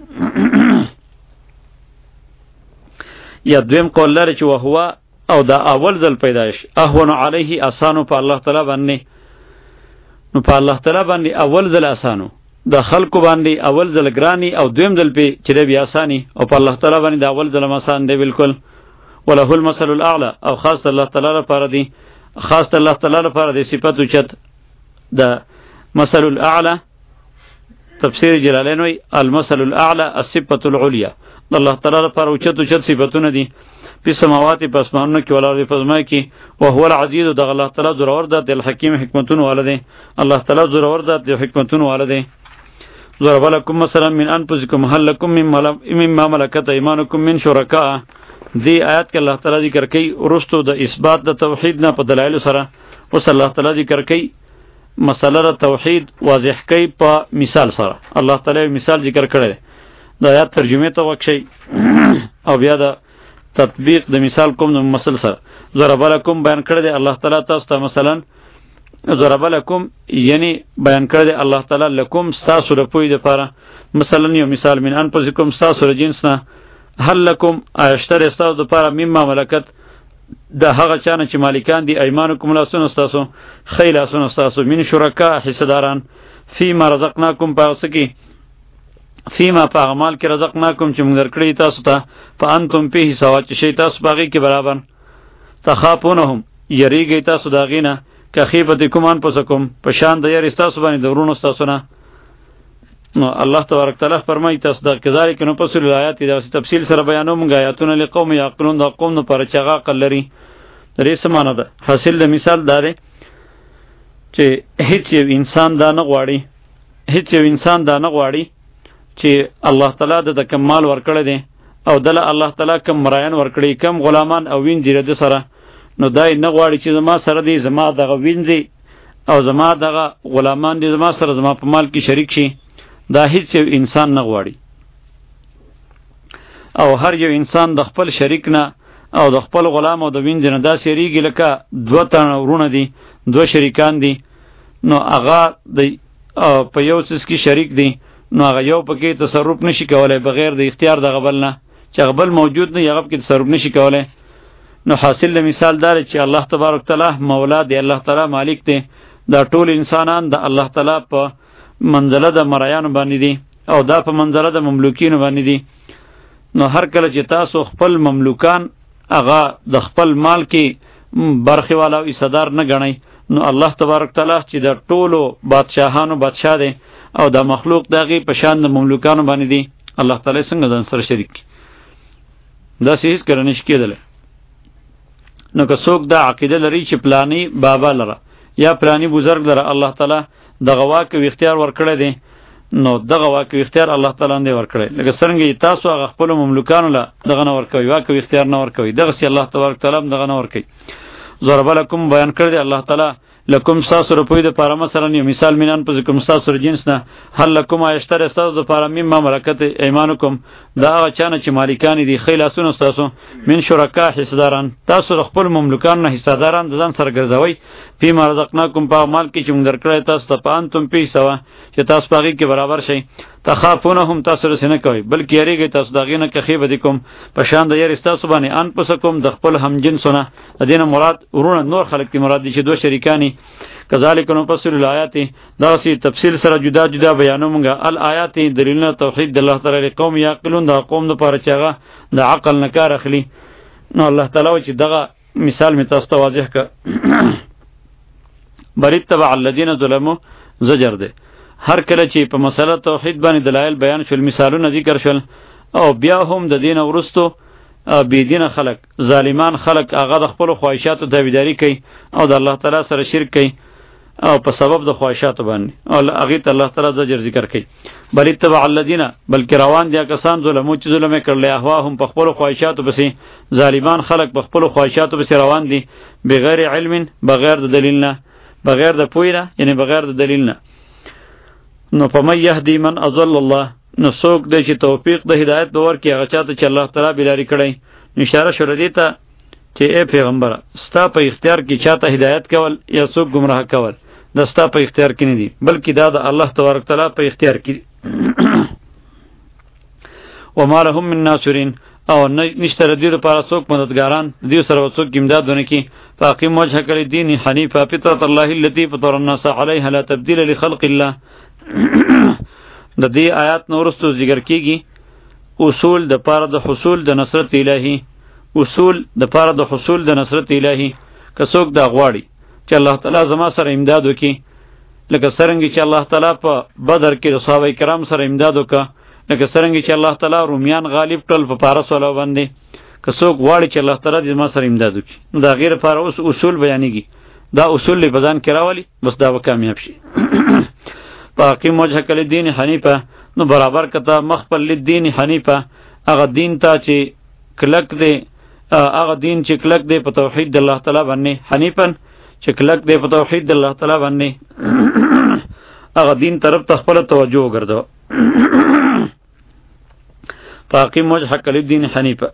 یا دویم قول لري چې او هو او دا اول ځل پیدائش اهون علیه آسانو په الله تعالی باندې نو په الله تعالی باندې اول ځل آسانو د خلکو باندې اول ځل ګرانی او دویم ځل په چې بیا آسانی او په الله تعالی باندې د اول ځل آسان دی بالکل وله المثل الاعلى او خاص الله تعالی لپاره دی خاص الله تعالی لپاره دی صفات اوچت د مثل الاعلى تفسیر جلالین وی المثل الاعلى الصفه العليا الله تعالی لپاره اوچت اوچت صفاتونه دي په سماوات په اسمانونو کې ولر په زما کې او هو العزیز د الله تعالی زورور ذات الحکیم حکمتونه والده الله تعالی زورور ذات حکمتونه والده ضرب لكم مثلا من انفسكم هل لكم مما ملكت ايمانكم من شركاء دی آیات کې الله تعالی ذکر کوي ورستو د اثبات د توحید نه په دلایل سره اوس الله تعالی ذکر کوي مسله د توحید واضح کوي په مثال سره الله تعالی مثال ذکر کړی د آیات ترجمه ته وکشي او بیا د تطبیق د مثال کوم د مثل سره ضرب لكم بیان کړی دی الله تعالی تاسو ته مثلا ضرب لكم یعنی بیان کړی دی الله تعالی لكم تاسو لپاره د لپاره مثلا یو مثال من انفسکم تاسو ر جنس نه هل لكم اشتر تاسو د لپاره مما ملکت د هغه چانه چې مالکان دي ایمانکم لاسونه تاسو خیل لاسونه تاسو من شرکا حصداران فيما رزقناکم پاسکی فيما پاغمال کې رزقناکم چې موږ درکړی تاسو ته فانتم فيه سوا چې شی تاسو باغی کې برابر تخافونهم یریږي تاسو داغینه که خیفتکم انفسکم په شان د یری تاسو باندې درونو تاسو نه نو الله تبارک تعالی فرمایي تاسو د کذالک نو پسل آیات د تفصیل سره بیانوم غا آیاتونه لقوم یعقلون د قوم نو پر چغا قلری درې سمانه ده حاصل د مثال داره چې هیڅ یو انسان دا نه غواړي هیڅ یو انسان دا نه غواړي چې الله تعالی د کمال ورکړی دی او دله الله تعالی کم مرایان ورکړي کم غلامان او وین جره د سره نو دای نه غواړي چې زما سره دی زما دغه وینځي او زما دغه غلامان دی زما سره زما په مال کې شریک شي دا هیڅ یو انسان نه غواړي او هر یو انسان د خپل شریک نه او د خپل غلام او د وینځ نه دا سریږي لکه دوه تنه ورونه دي دوه شریکان دي نو هغه د په یو څه کې شریک دي نو هغه یو پکې تصرف نشي کولای بغیر د اختیار د غبل نه چې غبل موجود نه یغب کې تصرف نشي کولای نو حاصل د مثال دار چې الله تبارک تعالی مولا دی الله تعالی مالک دی دا ټول انسانان د الله تعالی په منزله د مرایان باندې دي او دا په منزله د مملوکین باندې دي نو هر کله چې تاسو خپل مملوکان هغه د خپل مال کې برخه والا او صدر نه غنئ نو الله تبارک تعالی چې د ټولو بادشاہانو بادشاہ دی او د مخلوق دغه په شان د مملوکانو باندې دي الله تعالی څنګه ځان سره شریک دا هیڅ کړه نشي کېدل نو که څوک دا عقیده لري چې پلانی بابا لره یا پلانی بزرگ لره الله تعالی دغه واک او اختیار ورکړی دی نو دغه واک او اختیار الله تعالی نه ورکړی لکه څنګه تاسو هغه خپل مملوکانو له دغه نه ورکوي واک او اختیار نه ورکوي دغه سي الله تبارک تعالی دغه نه ورکوي ضرب لكم بیان کړی دی الله تعالی لکم ساسو رپوی د پاره مثلا یو مثال مینان په کوم ساسو جنس نه هل لکم اشتر ساسو د پاره مما ملکت ایمانکم دا هغه چانه چې مالکان دي خیلاسونه تاسو من شرکا حصداران تاسو خپل مملوکان نه حصداران د ځان سره ګرځوي په ما رزقناکم په مال کې چې موږ درکړی تاسو ته پان تم پی سوا چې تاسو پاږي کې برابر شي تخافونهم تاسو رسنه کوي بلکې یریږي تاسو دغه نه کخی بده کوم په شان د یری تاسو باندې ان پسکم د خپل هم جنسونه د دینه مراد ورونه نور خلق تی مراد دي چې دوه شریکانی کذالک نو فصل الایات دا سی تفصیل سره جدا جدا بیانو مونږه الایات دلیلونه توحید د الله تعالی قوم یعقلون دا قوم د پاره چاغه د عقل نه کار اخلي نو الله تعالی چې دغه مثال می تاسو ته واضح ک بریت تبع الذين ظلموا زجر ده هر کله چې په مسله توحید باندې دلایل بیان شول مثالونه ذکر شول او بیا هم د دین ورستو بی دین خلق ظالمان خلق هغه د خپل خواهشاتو تابعداري کوي او د الله تعالی سره شرک کوي او په سبب د خواهشاتو باندې او هغه ته الله تعالی زجر ذکر کوي بل تبع الذين بلکې روان دي کسان ظلمو چې ظلم کړل اهواهم په خپل خواهشاتو پسې ظالمان خلق په خپل خواهشاتو پسې روان دي بغیر علم بغیر د دلیل نه بغیر د پوی نه یعنی بغیر د دلیل نه نو فمن یهدی من اضل الله نو څوک دی چې توفیق د هدایت دور کې هغه چاته چې الله تعالی بلاری کړی اشاره شوه دې ته چې ای پیغمبر ستا په اختیار کې چاته هدایت کول یا څوک گمراه کول دا ستا په اختیار کې نه دي بلکې دا د الله تبارک تعالی په اختیار کې وما لهم من ناصرین او نشته ردی لپاره څوک مددګاران دې سره څوک امدادونه کوي فاقیم وجهک للدین حنیفا فطرة الله التي فطر الناس عليها لا تبدیل لخلق الله د دې آیات نورستو ذکر کیږي اصول د پاره د حصول د نصرت الهی اصول د پاره د حصول د نصرت الهی که څوک دا غواړي چې الله تعالی زما سره امداد وکړي لکه څنګه چې الله تعالی په بدر کې د صحابه کرام سره امداد وکړه لکه څنګه چې الله تعالی رومیان غالب کړل په پارس ولا باندې که څوک غواړي چې الله تعالی زما سره امداد وکړي دا غیر لپاره اوس اصول بیانېږي دا اصول له بدن کې راولي بس دا وکامیاب شي پاکیم وجهک للدین حنیفه نو برابر کته مخبل للدین حنیفه هغه دین ته چې کلک دی هغه دین چې کلک دی په توحید د الله تعالی باندې حنیفن چې کلک دی په توحید د الله تعالی باندې هغه دین طرف ته خپل توجه وګرځو پاکیم وجهک للدین حنیفه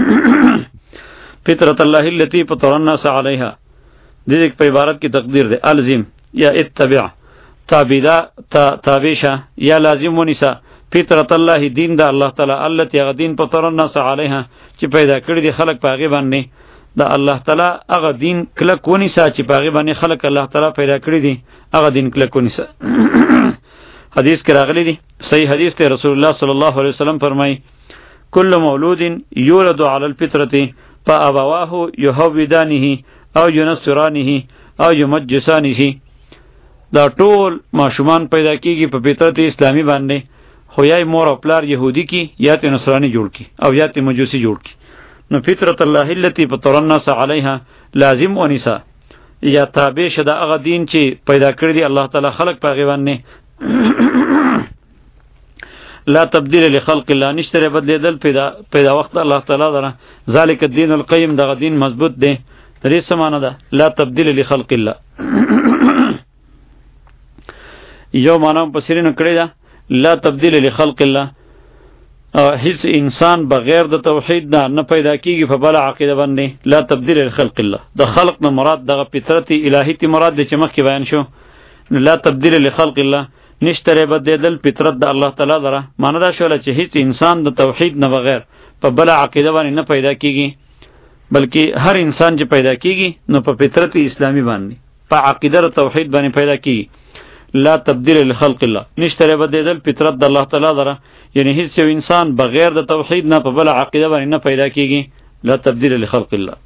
فطرة الله التي فطر الناس عليها دې په عبارت کې تقدیر دی الزم یا اتبع تابیدا تابیشا یا لازم ونیسا فطرت الله دین دا الله تعالی التی هغه دین په تور الناس علیها چې پیدا کړی دی خلق پاغي باندې دا الله تعالی هغه دین کلک ونیسا چې پاغي باندې خلق الله تعالی پیدا کړی دی هغه دین کلک ونیسا حدیث کې راغلی دی صحیح حدیث ته رسول الله صلی الله علیه وسلم فرمای کل مولود یولد علی الفطرة فابواه یهودانه او ینصرانه او یمجسانه دا ټول ماشومان پیدا کیږي په فطرت اسلامی باندې خو یا مور او پلار يهودي کی یا ته نصرانی جوړ کی او یا ته مجوسی جوړ کی نو فطرت الله التي فطر الناس عليها لازم ونساء یا تابع شد هغه دین چې پیدا کړی دی الله تعالی خلق پاغي باندې لا تبدیل لخلق الله نشتره بدلیدل پیدا پیدا وخت الله تعالی دره ذالک الدین القیم دغه دین مضبوط دی درې سمانه ده لا تبدیل لخلق الله یو معنی پسرینو کړی ده لا تبدیل لخلق الله هیڅ انسان بغیر د توحید نه نه پیدا کیږي په بل عقیده باندې لا تبدیل لخلق الله د خلق نه مراد دغه فطرت الهی تی مراد د چمخ کې بیان شو لا تبدیل لخلق الله نشتره بدیدل فطرت د الله تعالی دره معنی دا شوله چې هیڅ انسان د توحید نه بغیر په بل عقیده باندې نه پیدا کیږي بلکې هر انسان چې پیدا کیږي نو په فطرت اسلامی باندې په عقیده توحید باندې پیدا کیږي لا تبدیل لخلق الله نشتره بدیدل فطرت د الله تعالی دره یعنی هیڅ یو انسان بغیر د توحید نه په بل عقیده باندې نه پیدا کیږي لا تبدیل لخلق الله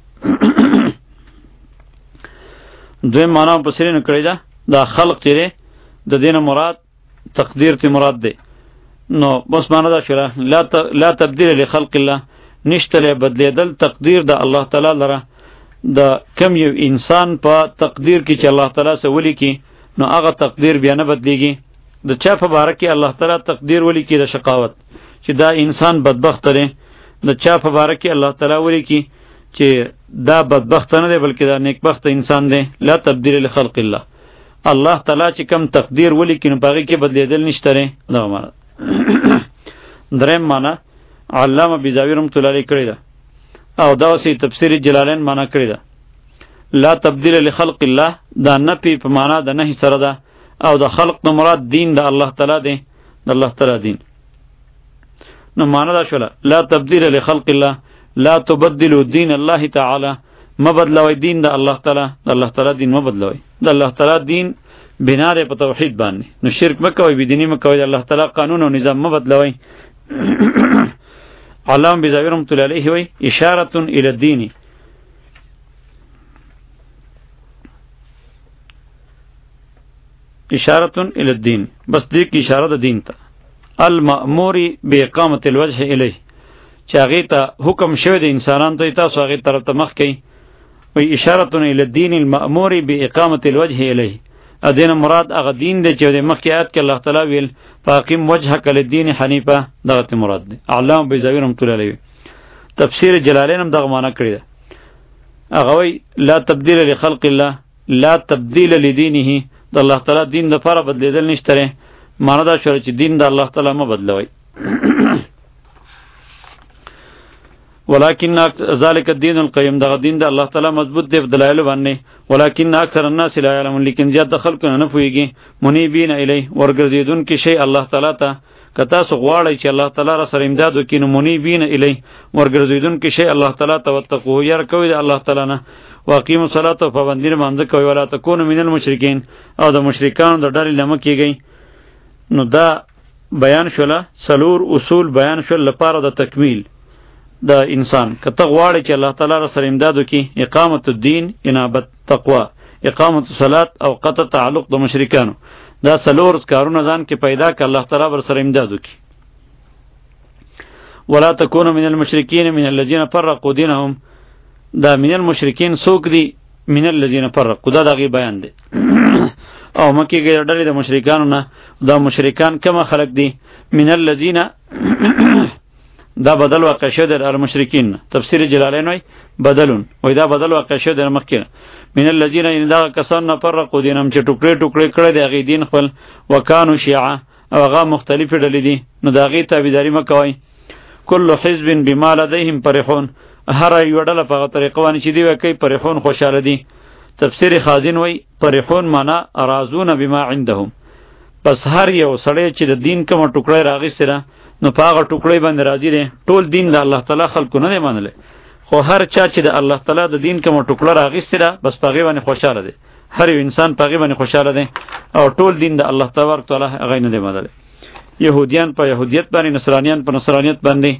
دوی معنا په سرینو کړی دا دا خلق چیرې د دین مراد تقدیر تی مراد دی نو بس معنا دا شوه لا ت... لا تبدیل لخلق الله نشتره بدلیدل تقدیر د الله تعالی لره د کم یو انسان په تقدیر کې چې الله تعالی سره ولیکي نو هغه تقدیر بیا نه بدلیږي د چا په باره کې الله تعالی تقدیر ولیکي د شقاوت چې دا انسان بدبخت دی د چا په باره کې الله تعالی ولیکي چې دا بدبخت نه دی بلکې دا نیکبخت انسان دی. لا تبدیل لخلق الله، الله تعالی چې کم تقدیر ولیکي نو په هغې کې بدلېدل نشته دی. دغه معنا. دریم معنا علامه بیضاوي رحمت الله علیه کړې ده او داسې تفسیر جلالین معنا کړې ده. لا تبدیل لخلق الله دا نفي په معنا د نهي سره ده او د خلق نو مراد دین د الله تعالی دی، د الله تعالی دین. نو معنا دا شوله لا تبدیل لخلق الله، لا تبدلوا دین الله تعالی، ما بدلوي دین د الله تعالی، د الله تعالی دین ما بدلوي. د الله تعالی دین بنا لري په توحید باندې، نو شرک مکوئ، بيدینی مکوئ، د الله تعالی قانون او نظام ما بدلوي. علامه بیضاوی رحمت الله علیه وی اشاره الی الدین، اشاره الی الدین، بس دې کی اشاره د دین ته. المأمور باقامه الوجه الیه، چې هغه ته حکم شوی د انسانانو ته تاسو هغه طرف ته مخ کئ. وی اشاره الی الدین المأمور باقامه الوجه الیه، ادین مراد هغه دین دی چې د مخکې آیات کې الله تعالی ویل فاقم وجهک للدین حنیفه، دغه مراد دی. علامه بیضاوی رحمت الله علیه تفسیر جلالین هم دغه معنا کړی ده. هغه وی لا تبدیل لخلق الله، لا تبدیل لدینه، د الله تعالی دین د لپاره بدلیدل نشته. معنا دا شوه چې دین د الله تعالی ما بدلوي. ولكن ذلك الدين القيم، دغه دین د الله تعالی مضبوط دی دلایل باندې. ولكن اکثر الناس لا يعلمون، لیکن زیات خلک نه پوهیږي. منیبین الیه، ورګرځیدون کې شی الله تعالی ته. کتا سو غواړی چې الله تعالی را سره امداد وکړي نو منیبین الیه، ورګرځیدون کې شی الله تعالی ته. وتقوه، یار کوي د الله تعالی نه. واقیم الصلاة، پابندی مانځه کوي. ولا تکونوا من المشرکین، او د مشرکانو د ډلې نه مه کیږئ. نو دا بیان شوله څلور اصول بیان شول لپاره د تکمیل د انسان. کته غواړي چې الله تعالی سره امداد وکړي، اقامت الدین، انابت تقوا، اقامت الصلاة او قطع تعلق د مشرکانو، دا څلور کارونه ځان کې پیدا ک الله تعالی بر سره امداد وکړي. ولا تکونوا من المشرکین من الذين فرقوا دینهم، دا من المشرکین څوک دي؟ من الذين فرقوا، دا دغه بیان دی. او مکه کې ډلې د مشرکانو نه، دا مشرکان کوم خلق دي؟ من الذين دا بدل واقع شو در المشرکین. تفسیر جلالین وی بدلون، وی دا بدل واقع شو در مخکې. من الذين ان دا کسان نه فرقوا دینهم چې ټوکړي ټوکړي کړي د هغې دین خپل. وکانو شیعه، او هغه مختلفې ډلې دي، نو د هغې تابعداري مه کوئ. کل حزب بما لدیهم فرحون، هر یوه ډله په هغه طریقه باندې چې دی وی کوي فرحون خوشحاله دي. تفسیر خازن وی فرحون معنا راضون بما عندهم، پس هر یو سړی چې د دین کومه ټوکړی راغیستی ده نو په هغه ټوکړی باندې راضي دی. ټول دین د الله تعالی خلکو نه دی منلی، خو هر چا چې د الله تعالی د دین کومه ټوکړه راغیستی ده بس په هغې باندې خوشحاله دی. هر یو انسان په هغې باندې خوشحاله دی، او ټول دین د الله تبارک تعالی هغه نه دی منلی. یهودیان په یهودیت باندې، نصرانیان په نصرانیت باندې.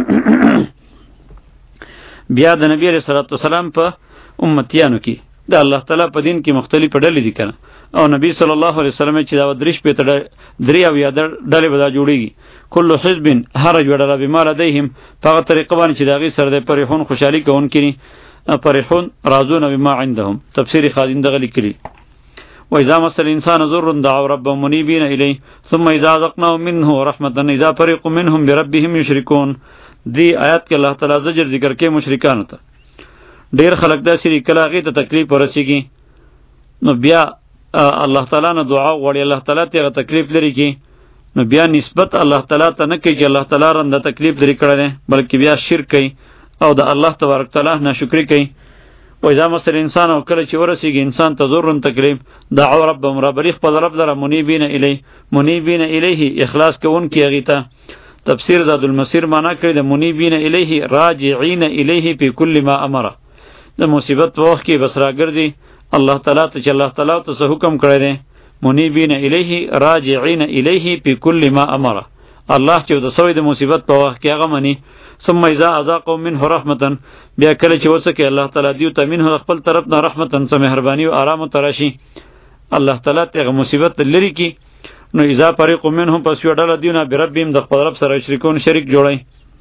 بیا د نبی علیه الصلاة والسلام په امتیانو کې د الله تعالی په دین کې مختلف ډلې دي کنه، او نبی صلی الله علیه وسلم چې دا درې شپې ته درې او یا ډلې به دا جوړېږي. کل حزب، هر یوه ډله بما لدیهم، په هغه طریقه باندې چې د هغې سره دی فرحون خوشحالي کوونکي دي. فرحون راضون بما عندهم، تفسیر خازن دغه لیکلي. وإذا مس الإنسان ضر دعوا ربهم منيبين إليه ثم إذا أذقناهم منه رحمة إذا فريق منهم بربهم يشركون. دی آیات کې الله تعالی زجر ذکر کوي مشرکانو ته. ډیر خلک داسې دي کله هغې ته تکلیف ورسیږي نو بیا الله تعالی نه دعا غواړي، الله تعالی ته هغه تکلیف لري کړي، نو بیا نسبت الله تعالی ته نه کوي چې الله تعالی رنده تکلیف لري کړی دی، بلکې بیا شرک کوي او د الله تبارک تعالی ناشکري کوي. وإذا مس الإنسان، او کله چې ورسیږي انسان ته ضر تکلیف، دعوا ربهم، رابري خپل رب لره منیبین الیه، منیبین الیه اخلاص کوونکي هغې ته. تفسیر زاد المسیر معنا کړی د منیبین الیه راجعین الیه فی کل ما امره، د مصیبت په وخت کې بس راګرځي الله تعالی ته چې الله تعالی ته څه حکم کړی دی. منیبین الیه راجعین الیه فی کل ما امره، الله چې د سوی د مصیبت په وخت کې هغه مني. ثم اذا اذاقهم منه رحمتا، بیا کله چې وڅکي الله تعالی دیو ته منه خپل طرف نه رحمتا څه مهرباني او آرام تراشي، الله تعالی ته مصیبت لري کی. نو اذا فريق منهم، پس یو ډله دیونه بربهم د خپل رب سره شریکون شریک جوړي.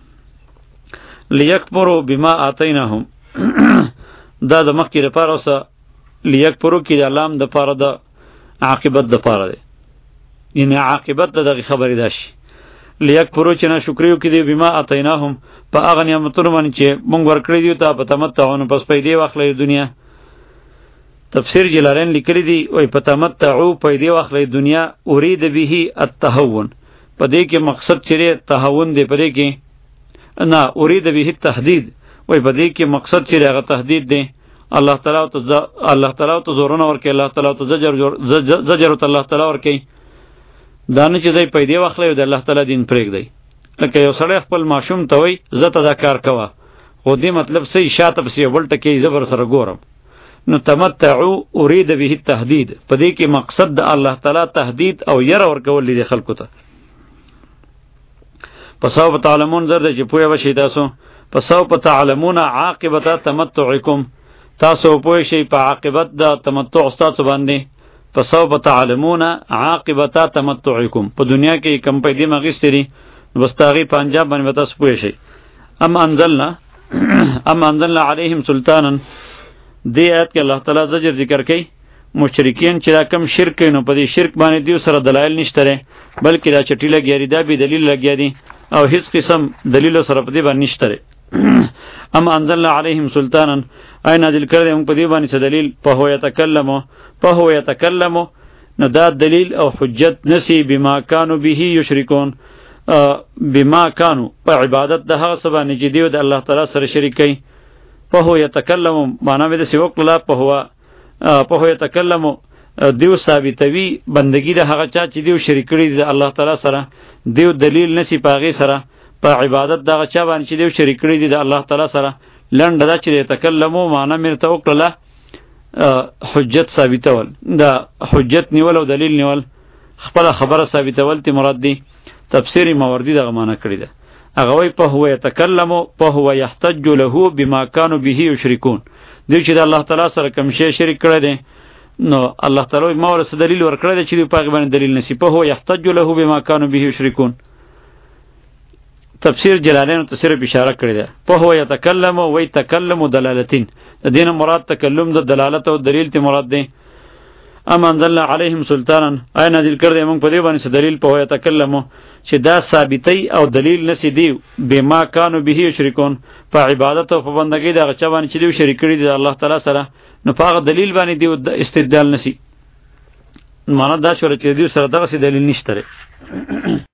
لیکفروا بما آتیناهم، دا د مخکې لپاره اوسه لیکفروا کې د لام د پاره د عاقبت د پاره دی، یعنی عاقبت د دغه خبرې ده شي. لیکفروا چې ناشکري وکړي دوی بما اتیناهم په هغه نعمتونو باندې چې مونږ ورکړي دي ته په تمتعون پس پیدې واخلئ دنیا. تفسیر جلالین لیکلی دی وای په تمتعو پیدې واخلئ دنیا ارید به التهون، په دې کې مقصد چې تهون دی، په دې کې نه ارید به التهدید، وای په دې کې مقصد چې هغه تهدید دی. الله تعالی ته الله تعالی ته زورونه ورکړي، الله تعالی ته زجر زجر الله تعالی ورکړي، دا نه چې دوی پیدې واخلئ د الله تعالی دین پرېږدئ. لکه یو سړی خپل ماشوم ته وایي زه ته دا کار کوه، خو دې مطلب څه شاته پسې یو بل ټکی زه ورسره ګورم. نو تمتعو ارید به التهدید، په دې کې مقصد د الله تعالی تهدید او یره ورکول دي خلکو ته. فسوف تعلمون زر د چې پوهه وشي تاسو، فسوف تعلمون عاقبت تمتعکم، تاسو پوه شئ په عاقبت د تمتع ستاسو باندې. فسوف تعلمون عاقبت تمتعکم، په دنیا کې کم پیدې مغیستې دي بس تاغي په انجام باندې تاسو پوه شئ. ام انزلنا ام انزلنا علیهم سلطانا، دې آیت کې الله تعالی زجر ذکر کوي مشرکین چې دا کم شرک کوي نو په دې شرک باندې دیو سره دلایل نشته ره، بلکې دا چټی لګیا دي، دا به دلیل لګیا دي او هیڅ قسم دلیل سره په دې باندې نشته ره. ام انزلنا علیهم سلطانا، آی نازل کړی موږ په دې باندې څه دلیل، په هو یتکلمو په هو یتکلمو، نو دا دلیل او حجت نسی بما کانوا به یشرکون، بما کانوا په عبادت د هغه څه باندې چې دیو د الله تعالی سره شریک کوي. په هو یتکلمو معنا به د سی وکړه، په هو په هو یتکلمو دیو ثابتوي بندگی د هغه چا چې دیو شریک کړي د الله تعالی سره، دیو دلیل نسی پاغي سره په عبادت دغه چا باندې چې دیو شریک کړي د الله تعالی سره. لنډه دا چې یتکلمو معنا مرته وکړه حجت ثابتول، دا حجت نیول او دلیل نیول، خپل خبره ثابتول تی مراد دی. تفسیر ماوردی دغه معنا کړی ده، هغه وی په هو یتکلمو په هو یحتج له بما كانوا به یشرکون، دوی چې د الله تعالی سره کوم شی شریک کړی دی نو الله تعالی ما ورسره دلیل ورکړی دی چې دوی په باندې دلیل نسی، په هو یحتج له بما كانوا به یشرکون. تفسیر جلالین تفسیر اشاره کړی ده، په هو یتکلمو وی تکلم دلالتین، د دین مراد تکلم د دلالت او دلیل تی مراد دی. ام انزلنا علیهم سلطانا، آیا نازل کړی موږ په دې باندې څه دلیل، په هو یتکلمو چې دا ثابتی او دلیل نسی دی بما کانوا به یشرکون، په عبادت او په بندګۍ دغه چا باندې چې دوی شریک کړي دي الله تعالی سره، نو په هغه دلیل باندې دی استدلال نسی. معنا دا شوه چې دوی سره دغه دلیل نشته.